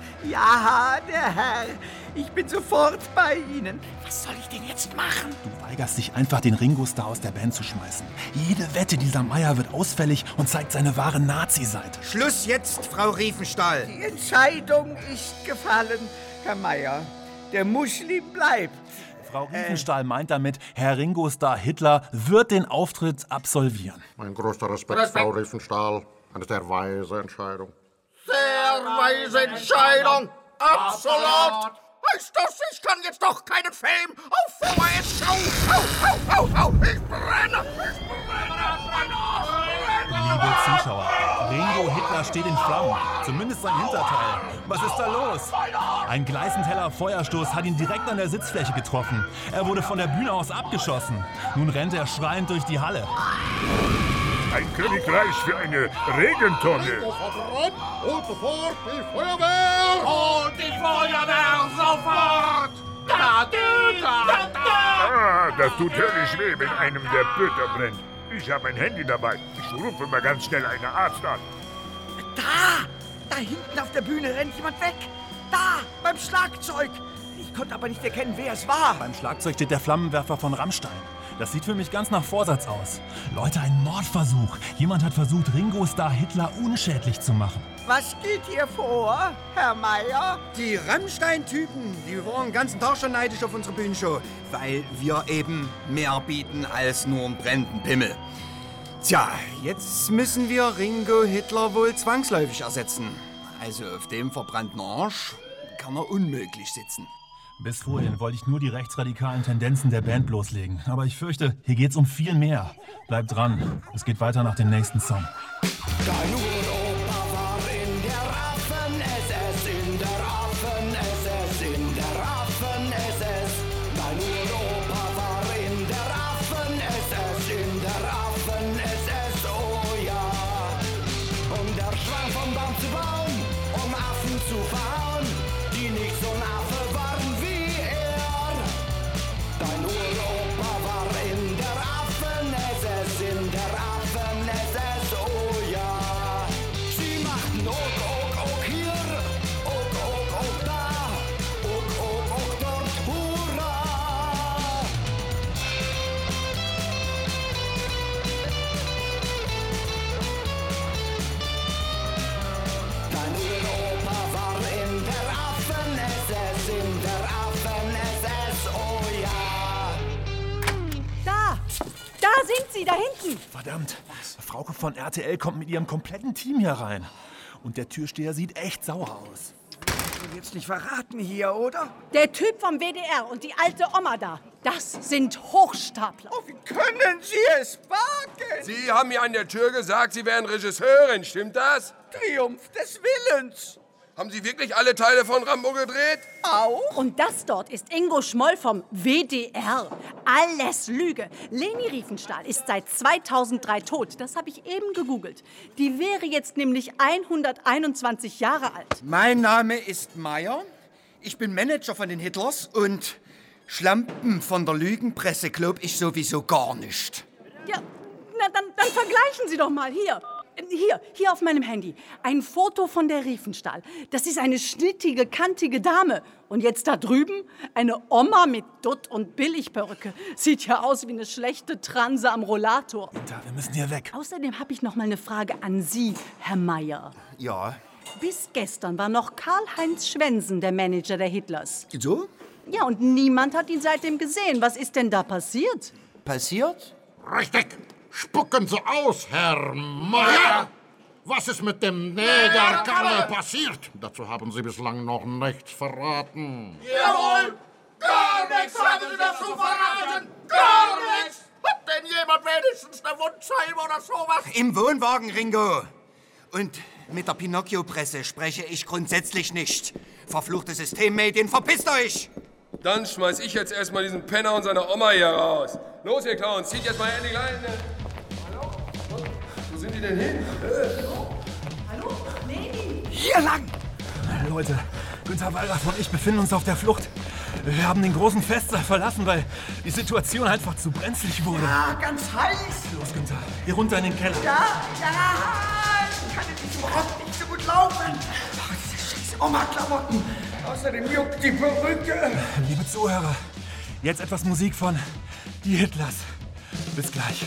Ja, der Herr. Ich bin sofort bei Ihnen. Was soll ich denn jetzt machen? Du weigerst dich einfach, den Ringo Starr aus der Band zu schmeißen. Jede Wette dieser Meier wird ausfällig und zeigt seine wahre Nazi-Seite. Schluss jetzt, Frau Riefenstahl. Die Entscheidung ist gefallen, Herr Meier. Der Muslim bleibt. Frau Riefenstahl meint damit, Herr Ringo Starr Hitler wird den Auftritt absolvieren. Mein größter Respekt, Frau Riefenstahl. Eine sehr weise Entscheidung. Sehr weise Entscheidung. Absolut. Heißt das, ich kann jetzt doch keinen Film auf VHS schauen? Au, ich brenne. Liebe Zuschauer, Ringo Hitler steht in Flammen. Zumindest sein Hinterteil. Was ist da los? Ein gleißend heller Feuerstoß hat ihn direkt an der Sitzfläche getroffen. Er wurde von der Bühne aus abgeschossen. Nun rennt er schreiend durch die Halle. Ein Königreich für eine Regentonne. Und sofort die Feuerwehr! Und die Feuerwehr sofort! Das tut höllisch weh, wenn einem der Böter brennt. Ich habe mein Handy dabei. Ich rufe mal ganz schnell einen Arzt an. Da hinten auf der Bühne rennt jemand weg. Da, beim Schlagzeug. Ich konnte aber nicht erkennen, wer es war. Beim Schlagzeug steht der Flammenwerfer von Rammstein. Das sieht für mich ganz nach Vorsatz aus. Leute, ein Mordversuch. Jemand hat versucht, Ringo Starr Hitler unschädlich zu machen. Was geht hier vor, Herr Meier? Die Rammstein-Typen, die waren den ganzen Tag schon neidisch auf unsere Bühnenshow, weil wir eben mehr bieten als nur einen brennenden Pimmel. Tja, jetzt müssen wir Ringo Hitler wohl zwangsläufig ersetzen. Also auf dem verbrannten Arsch kann er unmöglich sitzen. Bis vorhin wollte ich nur die rechtsradikalen Tendenzen der Band bloßlegen. Aber ich fürchte, hier geht's um viel mehr. Bleibt dran, es geht weiter nach dem nächsten Song. Dein Uropa war in der Waffen-SS, in der Waffen-SS, in der Waffen-SS. Dein Uropa war in der Waffen-SS, in der Waffen-SS, oh ja. Um der Schwarm vom Baum zu bauen, um Affen zu verhauen, die nicht so ein Affe waren wie er. Dein Uropa war in der Waffen-SS, in der Waffen-SS, oh ja. Sie machten ok hier, ok da, ok dort, hurra. Dein Uropa war in der Waffen-SS, in der Waffen-SS, oh ja. Da sind sie, da hinten. Verdammt, Frauke von RTL kommt mit ihrem kompletten Team hier rein. Und der Türsteher sieht echt sauer aus. Jetzt nicht verraten hier, oder? Der Typ vom WDR und die alte Oma da, das sind Hochstapler. Wie können Sie es wagen? Sie haben mir an der Tür gesagt, Sie wären Regisseurin, stimmt das? Triumph des Willens. Haben Sie wirklich alle Teile von Rambo gedreht? Auch? Und das dort ist Ingo Schmoll vom WDR. Alles Lüge. Leni Riefenstahl ist seit 2003 tot. Das habe ich eben gegoogelt. Die wäre jetzt nämlich 121 Jahre alt. Mein Name ist Meyer. Ich bin Manager von den Hitlers und Schlampen von der Lügenpresse glaub ich sowieso gar nicht. Ja, na dann vergleichen Sie doch mal. Hier auf meinem Handy. Ein Foto von der Riefenstahl. Das ist eine schnittige, kantige Dame. Und jetzt da drüben eine Oma mit Dutt und Billigperücke. Sieht ja aus wie eine schlechte Transe am Rollator. Wir müssen hier weg. Außerdem habe ich noch mal eine Frage an Sie, Herr Meyer. Ja. Bis gestern war noch Karl-Heinz Schwensen der Manager der Hitlers. So? Ja, und niemand hat ihn seitdem gesehen. Was ist denn da passiert? Passiert? Richtig. Spucken Sie aus, Herr Meyer! Was ist mit dem Negergalle passiert? Dazu haben Sie bislang noch nichts verraten. Jawohl! Gar nichts haben Sie dazu verraten! Gar nichts! Hat denn jemand wenigstens eine Wundscheibe oder sowas? Im Wohnwagen, Ringo. Und mit der Pinocchio-Presse spreche ich grundsätzlich nicht. Verfluchte Systemmedien, verpisst euch! Dann schmeiß ich jetzt erstmal diesen Penner und seine Oma hier raus. Los, ihr Clowns, zieht jetzt mal endlich Leine. Hallo? Wo sind die denn hin? Hallo? Leni? Hier lang! Leute, Günter Wallraff und ich befinden uns auf der Flucht. Wir haben den großen Festsaal verlassen, weil die Situation einfach zu brenzlig wurde. Ja, ganz heiß. Los, Günther, hier runter in den Keller. Ja, ich kann in diesem Rock nicht so gut laufen. Oh, diese scheiß Oma-Klamotten. Außerdem juckt die Perücke. Liebe Zuhörer, jetzt etwas Musik von Die Hitlers. Bis gleich.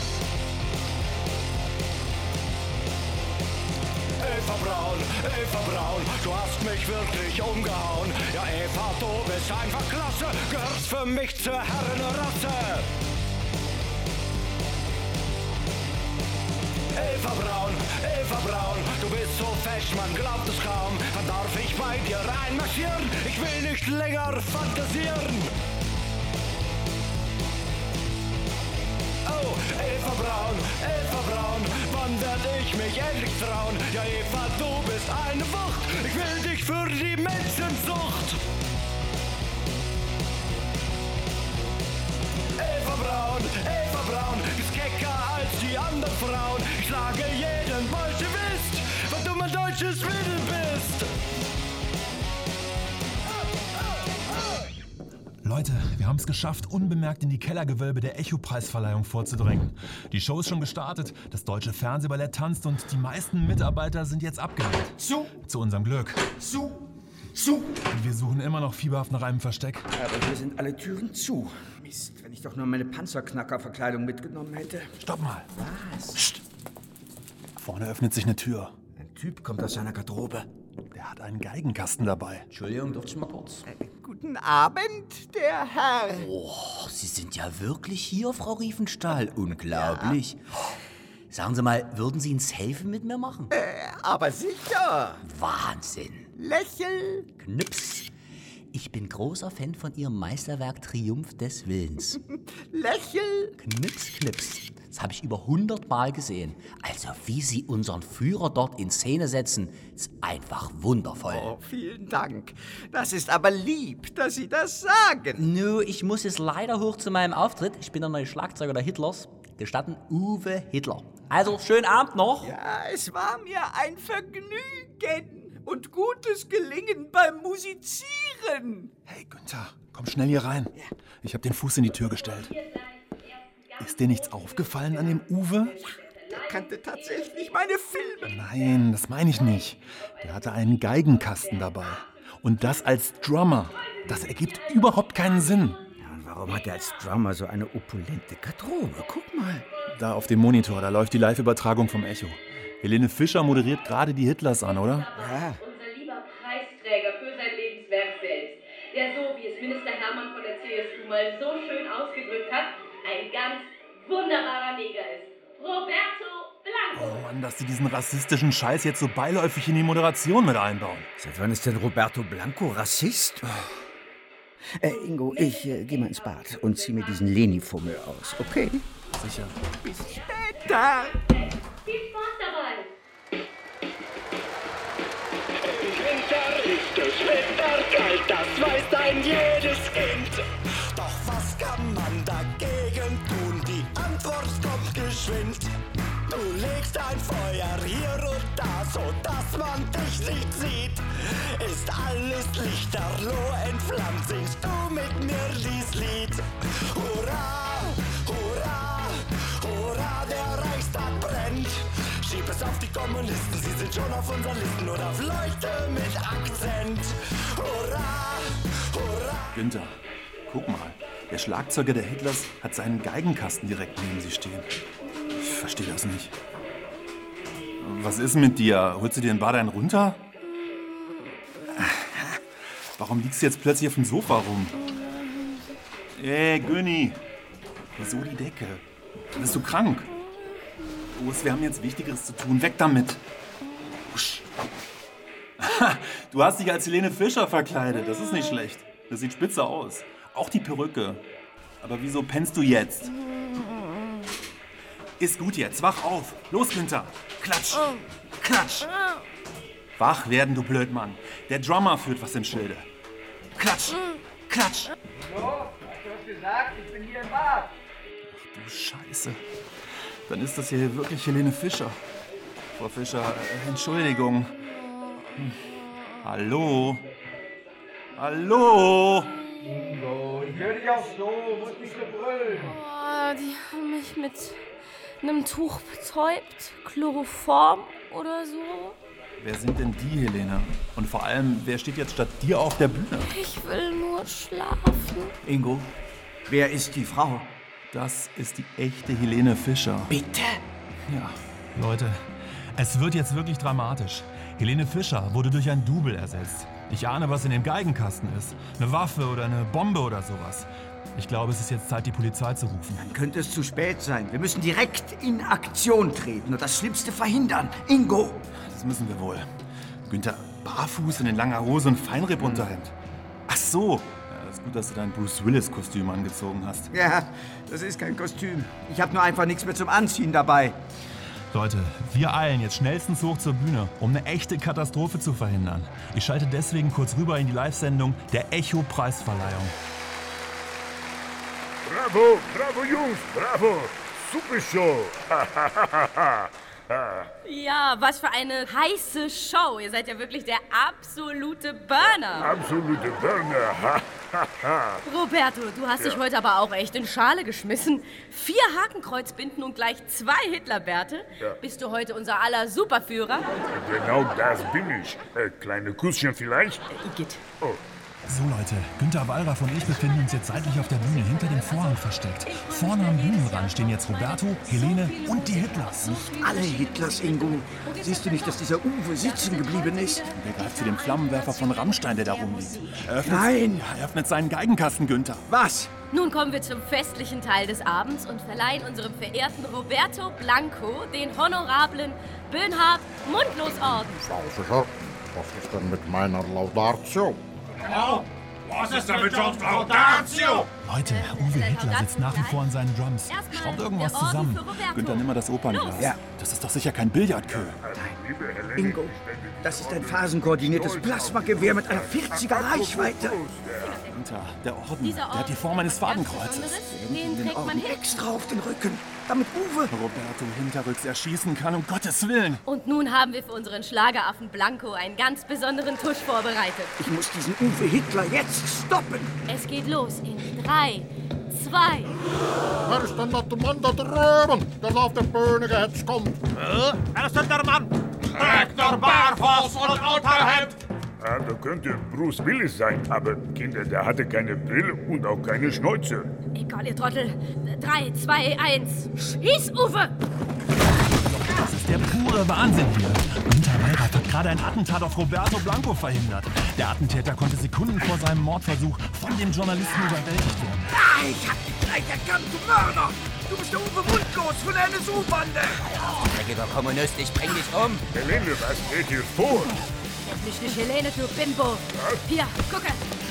Eva Braun, du hast mich wirklich umgehauen. Ja, Eva, du bist einfach klasse, gehörst für mich zur Herrenrasse. Eva Braun, du bist so fest, man glaubt es kaum. Dann darf ich bei dir reinmarschieren, ich will nicht länger fantasieren. Oh, Eva Braun, wann werd ich mich endlich trauen? Ja, Eva, du bist eine Wucht, ich will dich für die Menschenzucht. Eva Braun, ist kecker als die anderen Frauen. Ich schlage jeden Bolschewist, weil du mein deutsches Mädel bist. Leute, wir haben es geschafft, unbemerkt in die Kellergewölbe der Echo-Preisverleihung vorzudrängen. Die Show ist schon gestartet, das deutsche Fernsehballett tanzt und die meisten Mitarbeiter sind jetzt abgeholt. Zu unserem Glück. Und wir suchen immer noch fieberhaft nach einem Versteck. Aber hier sind alle Türen zu. Mist, wenn ich doch nur meine Panzerknacker-Verkleidung mitgenommen hätte. Stopp mal. Was? Psst. Vorne öffnet sich eine Tür. Ein Typ kommt aus seiner Garderobe. Der hat einen Geigenkasten dabei. Entschuldigung, darf ich mal kurz? Guten Abend, der Herr. Oh, Sie sind ja wirklich hier, Frau Riefenstahl. Unglaublich. Ja. Sagen Sie mal, würden Sie ein Selfie mit mir machen? Aber sicher. Wahnsinn. Lächel. Knips. Ich bin großer Fan von Ihrem Meisterwerk Triumph des Willens. Lächel. Knips, knips. Das habe ich über 100 Mal gesehen. Also wie Sie unseren Führer dort in Szene setzen, ist einfach wundervoll. Oh, vielen Dank. Das ist aber lieb, dass Sie das sagen. Nö, ich muss jetzt leider hoch zu meinem Auftritt. Ich bin der neue Schlagzeuger der Hitlers. Gestatten Uwe Hitler. Also, schönen Abend noch. Ja, es war mir ein Vergnügen und gutes Gelingen beim Musizieren. Hey, Günther, komm schnell hier rein. Ich habe den Fuß in die Tür gestellt. Ist dir nichts aufgefallen an dem Uwe? Ja, der kannte tatsächlich meine Filme. Nein, das meine ich nicht. Der hatte einen Geigenkasten dabei. Und das als Drummer. Das ergibt überhaupt keinen Sinn. Ja, und warum hat er als Drummer so eine opulente Garderobe? Guck mal. Da auf dem Monitor, da läuft die Live-Übertragung vom Echo. Helene Fischer moderiert gerade die Hitlers an, oder? Ja. Unser lieber Preisträger für sein Lebenswerk selbst, der so, wie es Minister Hermann von der CSU mal so schön ausgedrückt hat, ein ganz wunderbarer Neger ist. Roberto Blanco. Oh Mann, dass die diesen rassistischen Scheiß jetzt so beiläufig in die Moderation mit einbauen. Seit wann ist denn Roberto Blanco Rassist? Ingo, ich geh mal ins Bad und zieh mir diesen Leni-Fummel aus, okay? Sicher. Bis später. Viel Spaß dabei. Winter ist es winterkalt, das weiß ein jedes Kind. Doch was kann man dagegen tun? Die Antwort kommt geschwind. Du legst ein Feuer hier und da, so dass man dich nicht sieht. Ist alles lichterloh entflammt, singst du mit mir dies Lied. Hurra, hurra, hurra, der Reichstag brennt. Schieb es auf die Kommunisten, sie sind schon auf unseren Listen oder auf Leute mit Akzent. Hurra, hurra. Günther, guck mal. Der Schlagzeuger der Hitlers hat seinen Geigenkasten direkt neben sich stehen. Ich verstehe das nicht. Was ist mit dir? Holst du dir den Bad einen runter? Warum liegst du jetzt plötzlich auf dem Sofa rum? Ey, Günni. Wieso die Decke? Bist du krank? Los, wir haben jetzt Wichtigeres zu tun. Weg damit. Husch. Du hast dich als Helene Fischer verkleidet. Das ist nicht schlecht. Das sieht spitze aus. Auch die Perücke. Aber wieso pennst du jetzt? Ist gut jetzt. Wach auf. Los, Günther. Klatsch. Klatsch. Wach werden, du Blödmann. Der Drummer führt was im Schilde. Klatsch. Klatsch. So, hast du was gesagt? Ich bin hier im Bad. Du Scheiße. Dann ist das hier wirklich Helene Fischer. Frau Fischer, Entschuldigung. Hallo? Hallo? Ingo, ich höre dich auch so, musst nicht so brüllen. Oh, die haben mich mit einem Tuch betäubt. Chloroform oder so. Wer sind denn die, Helene? Und vor allem, wer steht jetzt statt dir auf der Bühne? Ich will nur schlafen. Ingo, wer ist die Frau? Das ist die echte Helene Fischer. Bitte? Ja. Leute, es wird jetzt wirklich dramatisch. Helene Fischer wurde durch ein Double ersetzt. Ich ahne, was in dem Geigenkasten ist. Eine Waffe oder eine Bombe oder sowas. Ich glaube, es ist jetzt Zeit, die Polizei zu rufen. Dann könnte es zu spät sein. Wir müssen direkt in Aktion treten und das Schlimmste verhindern. Ingo! Das müssen wir wohl. Günther, barfuß und in langer Hose und Feinripp-Unterhemd. Ach so. Ja, ist gut, dass du dein Bruce Willis-Kostüm angezogen hast. Ja, das ist kein Kostüm. Ich habe nur einfach nichts mehr zum Anziehen dabei. Leute, wir eilen jetzt schnellstens hoch zur Bühne, um eine echte Katastrophe zu verhindern. Ich schalte deswegen kurz rüber in die Live-Sendung der Echo-Preisverleihung. Bravo, bravo Jungs, bravo. Super Show. Ja, was für eine heiße Show. Ihr seid ja wirklich der absolute Burner. Absolute Burner. Roberto, du hast dich heute aber auch echt in Schale geschmissen. 4 Hakenkreuzbinden und gleich 2 Hitlerbärte. Ja. Bist du heute unser aller Superführer? Genau das bin ich. Kleine Küsschen vielleicht? Igitt. Oh. So Leute, Günter Wallraff und ich befinden uns jetzt seitlich auf der Bühne, hinter dem Vorhang versteckt. Vorne am Bühnenrand stehen jetzt Roberto, Helene und die Hitlers. Nicht alle Hitlers, Ingo. Siehst du nicht, dass dieser Uwe sitzen geblieben ist? Der greift zu dem Flammenwerfer von Rammstein, der da rumliegt. Nein! Er öffnet seinen Geigenkasten, Günther. Was? Nun kommen wir zum festlichen Teil des Abends und verleihen unserem verehrten Roberto Blanco den honorablen Bernhard Mundlos-Orden. Frau Fischer, was ist denn mit meiner Laudatio? Genau. Was ist denn mit John Laudatio? Leute, Uwe Hitler sitzt nach wie vor an seinen Drums. Schraubt irgendwas zusammen. Günther, nimm mal das Opernglas. Ja. Das ist doch sicher kein Billardkö. Ingo, das ist ein phasenkoordiniertes Plasmagewehr mit einer 40er Reichweite. Günther, der Orden, der hat die Form eines Fadenkreuzes. Den trägt man hin. Extra auf den Rücken, damit Uwe Roberto hinterrücks erschießen kann, um Gottes Willen. Und nun haben wir für unseren Schlageraffen Blanco einen ganz besonderen Tusch vorbereitet. Ich muss diesen Uwe Hitler jetzt stoppen. Es geht los in 3, 2... Wer ist denn der Mann da drüben, der auf der Bühne gehetzt kommt? Wer ist denn der Mann? Traktor, Barfuß und Unterhemd. Ja, da könnte Bruce Willis sein, aber Kinder, der hatte keine Brille und auch keine Schnauze. Egal, ihr Trottel. 3, 2, 1. Schieß, Uwe! Das ist der pure Wahnsinn hier. Günther Wallraff hat gerade ein Attentat auf Roberto Blanco verhindert. Der Attentäter konnte Sekunden vor seinem Mordversuch von dem Journalisten überwältigt werden. Ah, ich hab dich gleich erkannt, du Mörder! Du bist der Uwe Mundlos von der NSU-Bande! Dreckiger Kommunist, ich bring dich um! Helene, was geht hier vor? Nenn mich nicht Helene, du Bimbo. Hier, gucke.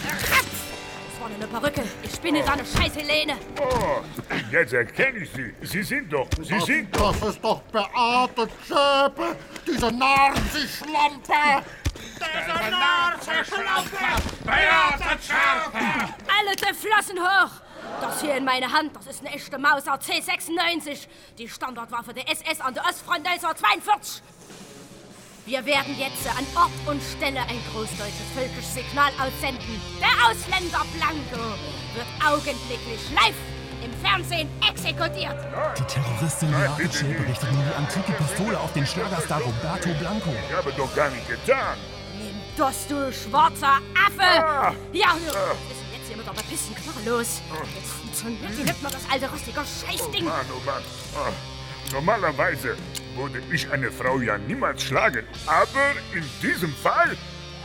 Das war nur eine Perücke. Ich spinne da eine scheiß Helene. Oh, jetzt erkenne ich Sie. Sie sind doch. Das ist doch Beate Zschäpe, diese Nazi-Schlampe. Diese Nazi-Schlampe! Beate Zschäpe! Alle die Flossen hoch! Das hier in meiner Hand, das ist eine echte Mauser C96. Die Standardwaffe der SS an der Ostfront 1942. Wir werden jetzt an Ort und Stelle ein großdeutsches völkisches Signal aussenden. Der Ausländer Blanco wird augenblicklich live im Fernsehen exekutiert. Die Terroristin Beate Zschäpe richtet nun die antike Pistole auf den Schlagerstar Roberto Blanco. Ich habe doch gar nicht getan. Nimm das, du schwarzer Affe! Ja, was ist denn jetzt hier mit der bepissten Knarre los? Jetzt funktioniert die nicht mehr das alte rustige Scheißding. Oh Mann. Normalerweise würde ich eine Frau ja niemals schlagen, aber in diesem Fall...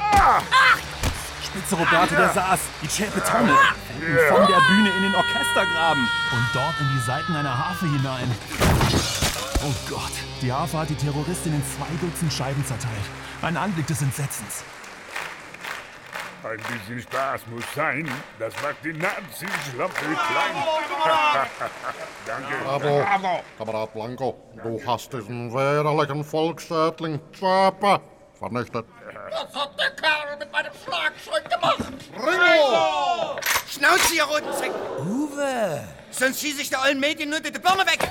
Spitze Roberto, der saß. Die Zschäpe taumelt. Von der Bühne in den Orchestergraben. Und dort in die Saiten einer Harfe hinein. Oh Gott, die Harfe hat die Terroristin in 2 Dutzend Scheiben zerteilt. Ein Anblick des Entsetzens. Ein bisschen Spaß muss sein. Das macht die Nazi-Schlampe klein. Danke. Bravo, Kamerad Blanco. Du hast diesen widerlichen Volksschädling Zschäpe vernichtet. Was hat der Kerl mit meinem Schlagzeug gemacht? Ringo! Schnauze, ihr roten Zecken! Uwe! Sonst schieße ich der ollen Mediennutte die Birne weg!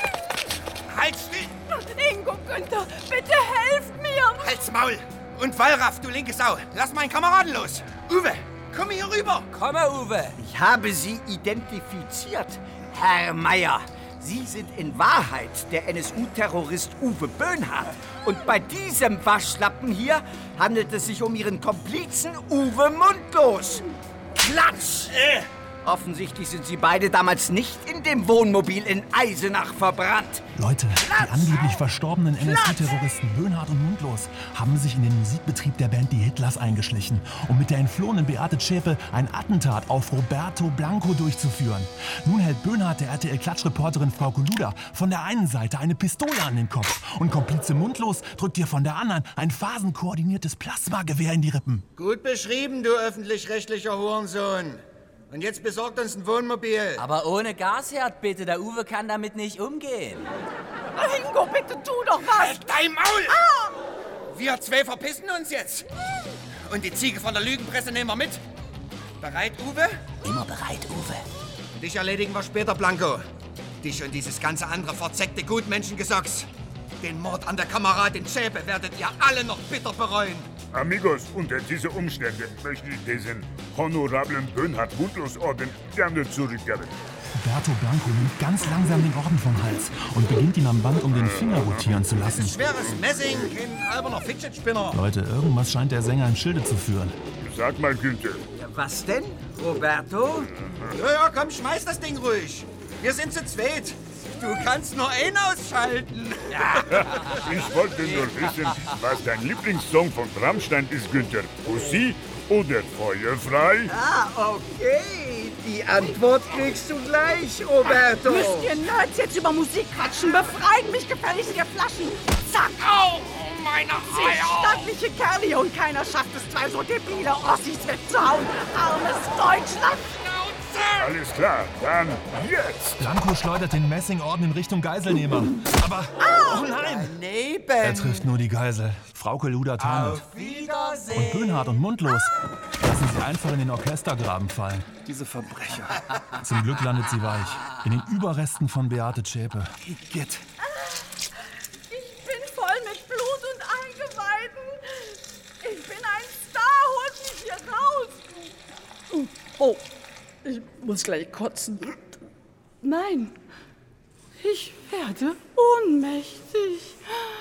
Halt still! Ingo, Günther, bitte helft mir! Halt's Maul! Und Wallraff, du linke Sau, lass meinen Kameraden los! Uwe, komm hier rüber! Komm mal, Uwe! Ich habe Sie identifiziert, Herr Meier. Sie sind in Wahrheit der NSU-Terrorist Uwe Böhnhardt. Und bei diesem Waschlappen hier handelt es sich um Ihren Komplizen Uwe Mundlos. Klatsch! Offensichtlich sind Sie beide damals nicht in dem Wohnmobil in Eisenach verbrannt. Leute, die angeblich verstorbenen NSU-Terroristen Böhnhardt und Mundlos haben sich in den Musikbetrieb der Band Die Hitlers eingeschlichen, um mit der entflohenen Beate Zschäpe ein Attentat auf Roberto Blanco durchzuführen. Nun hält Böhnhardt der RTL-Klatschreporterin Frau Luda von der einen Seite eine Pistole an den Kopf und Komplize Mundlos drückt ihr von der anderen ein phasenkoordiniertes Plasmagewehr in die Rippen. Gut beschrieben, du öffentlich-rechtlicher Hurensohn. Und jetzt besorgt uns ein Wohnmobil. Aber ohne Gasherd, bitte. Der Uwe kann damit nicht umgehen. Ingo, bitte tu doch was! Halt dein Maul! Wir 2 verpissen uns jetzt. Und die Ziege von der Lügenpresse nehmen wir mit. Bereit, Uwe? Immer bereit, Uwe. Dich erledigen wir später, Blanco. Dich und dieses ganze andere verzeckte Gutmenschengesocks. Den Mord an der Kameradin Zschäpe werdet ihr alle noch bitter bereuen. Amigos, unter diesen Umständen möchte ich diesen honorablen Böhnhardt-Mundlos-Orden gerne zurückgeben. Roberto Blanco nimmt ganz langsam den Orden vom Hals und beginnt ihn am Band um den Finger rotieren zu lassen. Schweres Messing, kein alberner Fidget-Spinner. Leute, irgendwas scheint der Sänger im Schilde zu führen. Sag mal, Günther. Was denn, Roberto? Ja, komm, schmeiß das Ding ruhig. Wir sind zu zweit. Du kannst nur einen ausschalten. Ich wollte nur wissen, was dein Lieblingssong von Rammstein ist, Günther. Pussy oder Feuerfrei? Ah, okay. Die Antwort kriegst du gleich, Roberto. Müsst ihr Nerds jetzt über Musik quatschen? Befreien mich gefälligst, ihr Flaschen! Zack! Au, mein meiner Sie stattliche Kerle und keiner schafft es, zwei so debile Ossis wegzuhauen. Armes Deutschland! Alles klar, dann jetzt! Blanco schleudert den Messingorden in Richtung Geiselnehmer. Aber, oh nein! Er trifft nur die Geisel. Frauke Luder taumelt. Auf Wiedersehen! Und Böhnhardt und Mundlos lassen sie einfach in den Orchestergraben fallen. Diese Verbrecher. Zum Glück landet sie weich. In den Überresten von Beate Zschäpe. Igitt. Ich bin voll mit Blut und Eingeweiden. Ich bin ein Star, holt mich hier raus. Oh, ich muss gleich kotzen. Nein, ich werde ohnmächtig.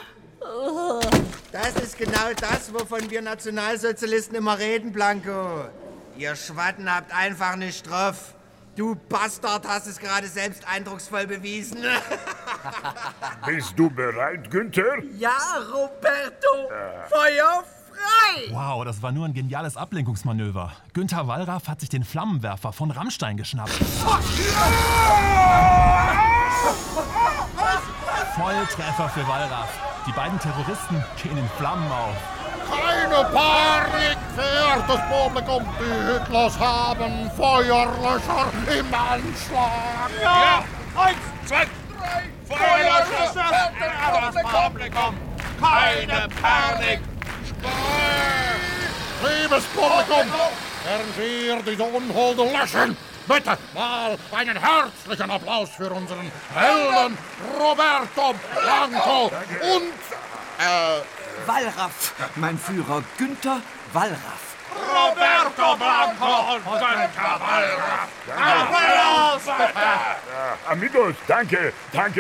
Das ist genau das, wovon wir Nationalsozialisten immer reden, Blanco. Ihr Schwatten habt einfach nicht drauf. Du Bastard hast es gerade selbst eindrucksvoll bewiesen. Bist du bereit, Günther? Ja, Roberto! Feuer frei! Wow, das war nur ein geniales Ablenkungsmanöver. Günther Wallraff hat sich den Flammenwerfer von Rammstein geschnappt. Volltreffer für Wallraff. Die beiden Terroristen gehen in Flammen auf. Keine Panik, verehrtes Publikum. Die Hitlers haben Feuerlöscher im Anschlag. Ja, 1, 2, 3, Feuerlöscher für das Publikum. Keine Panik. Liebes Publikum, während wir diese Unholde löschen, bitte mal einen herzlichen Applaus für unseren Helden Roberto Blanco und Wallraff, mein Führer Günther Wallraff. Roberto Blanco und Günther Wallraff. Applaus bitte. Amigos, danke.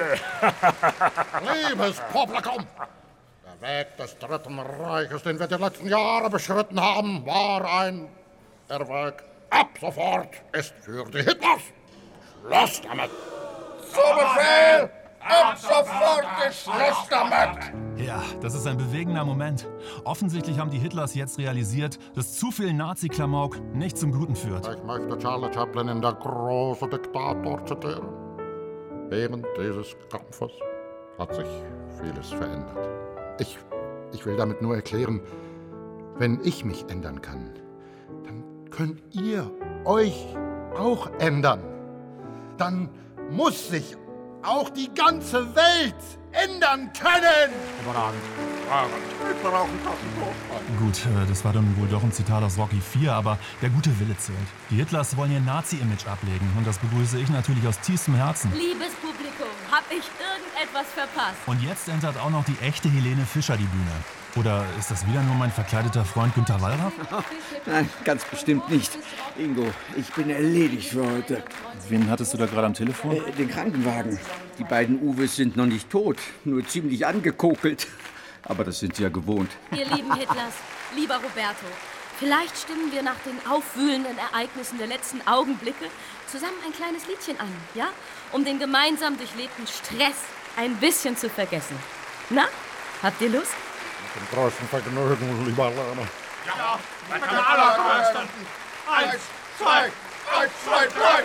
liebes Publikum, der Weg des Dritten Reiches, den wir die letzten Jahre beschritten haben, war ein Erfolg. Ab sofort ist für die Hitlers Schluss damit. Zu Befehl! Ab sofort ist Schluss damit! Ja, das ist ein bewegender Moment. Offensichtlich haben die Hitlers jetzt realisiert, dass zu viel Nazi-Klamauk nicht zum Guten führt. Ich möchte Charlie Chaplin in Der große Diktator zitieren. Während dieses Kampfes hat sich vieles verändert. Ich will damit nur erklären, wenn ich mich ändern kann, dann könnt ihr euch auch ändern. Dann muss sich auch die ganze Welt ändern können. Überragend. Ich brauche einen Kaffee. Gut, das war dann wohl doch ein Zitat aus Rocky 4, aber der gute Wille zählt. Die Hitlers wollen ihr Nazi-Image ablegen und das begrüße ich natürlich aus tiefstem Herzen. Liebes Publikum, hab ich irgendetwas verpasst? Und jetzt entert auch noch die echte Helene Fischer die Bühne. Oder ist das wieder nur mein verkleideter Freund Günther Wallraff? Nein, ganz bestimmt nicht. Ingo, ich bin erledigt für heute. Wen hattest du da gerade am Telefon? Den Krankenwagen. Die beiden Uwes sind noch nicht tot, nur ziemlich angekokelt. Aber das sind sie ja gewohnt. Ihr lieben Hitlers, lieber Roberto, vielleicht stimmen wir nach den aufwühlenden Ereignissen der letzten Augenblicke zusammen ein kleines Liedchen an, ja? Um den gemeinsam durchlebten Stress ein bisschen zu vergessen. Na, habt ihr Lust? Mit dem größten Vergnügen, lieber Lerner. Ja, mit dem allergrößten. 1, 2, 1, 2, 3.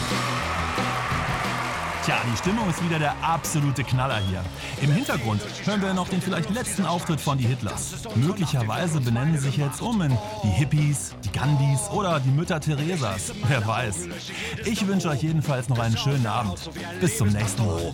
Tja, die Stimmung ist wieder der absolute Knaller hier. Im Hintergrund hören wir noch den vielleicht letzten Auftritt von die Hitlers. Möglicherweise benennen sie sich jetzt um in die Hippies, die Gandhis oder die Mütter Theresas. Wer weiß. Ich wünsche euch jedenfalls noch einen schönen Abend. Bis zum nächsten Mal.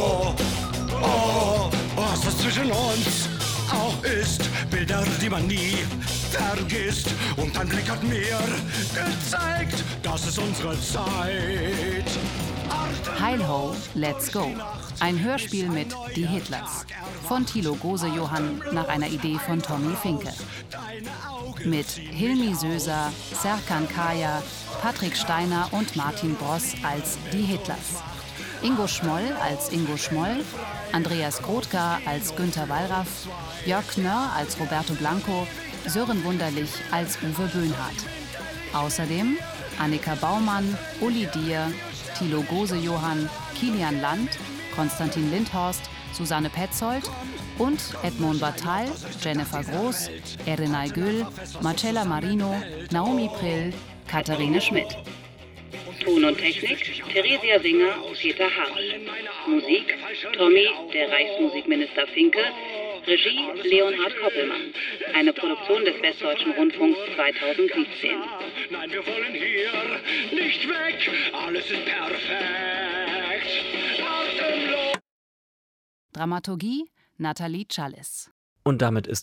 Was es zwischen uns auch ist, Bilder, die man nie vergisst. Und dein Blick hat mir gezeigt, das ist unsere Zeit. Heil Ho, Let's Go. Ein Hörspiel mit Die Hitlers. Von Thilo Gose-Johann nach einer Idee von Tommy Finke. Mit Hilmi Söser, Serkan Kaya, Patrick Steiner und Martin Bross als Die Hitlers. Ingo Schmoll als Ingo Schmoll, Andreas Grothka als Günther Wallraff, Jörg Knörr als Roberto Blanco, Sören Wunderlich als Uwe Böhnhardt. Außerdem Annika Baumann, Uli Dier, Thilo Gose-Johann, Kilian Land, Konstantin Lindhorst, Susanne Petzold und Edmond Bartal, Jennifer Groß, Erinay Gül, Marcella Marino, Naomi Prill, Katharine Schmidt. Ton und Technik Theresia Singer, Peter Hart. Musik Tommy, der Reichsmusikminister Finke. Regie Leonhard Koppelmann. Eine Produktion des Westdeutschen Rundfunks 2017. Nein, wir wollen hier nicht weg. Alles ist perfekt. Atemlos. Dramaturgie Nathalie Challis. Und damit ist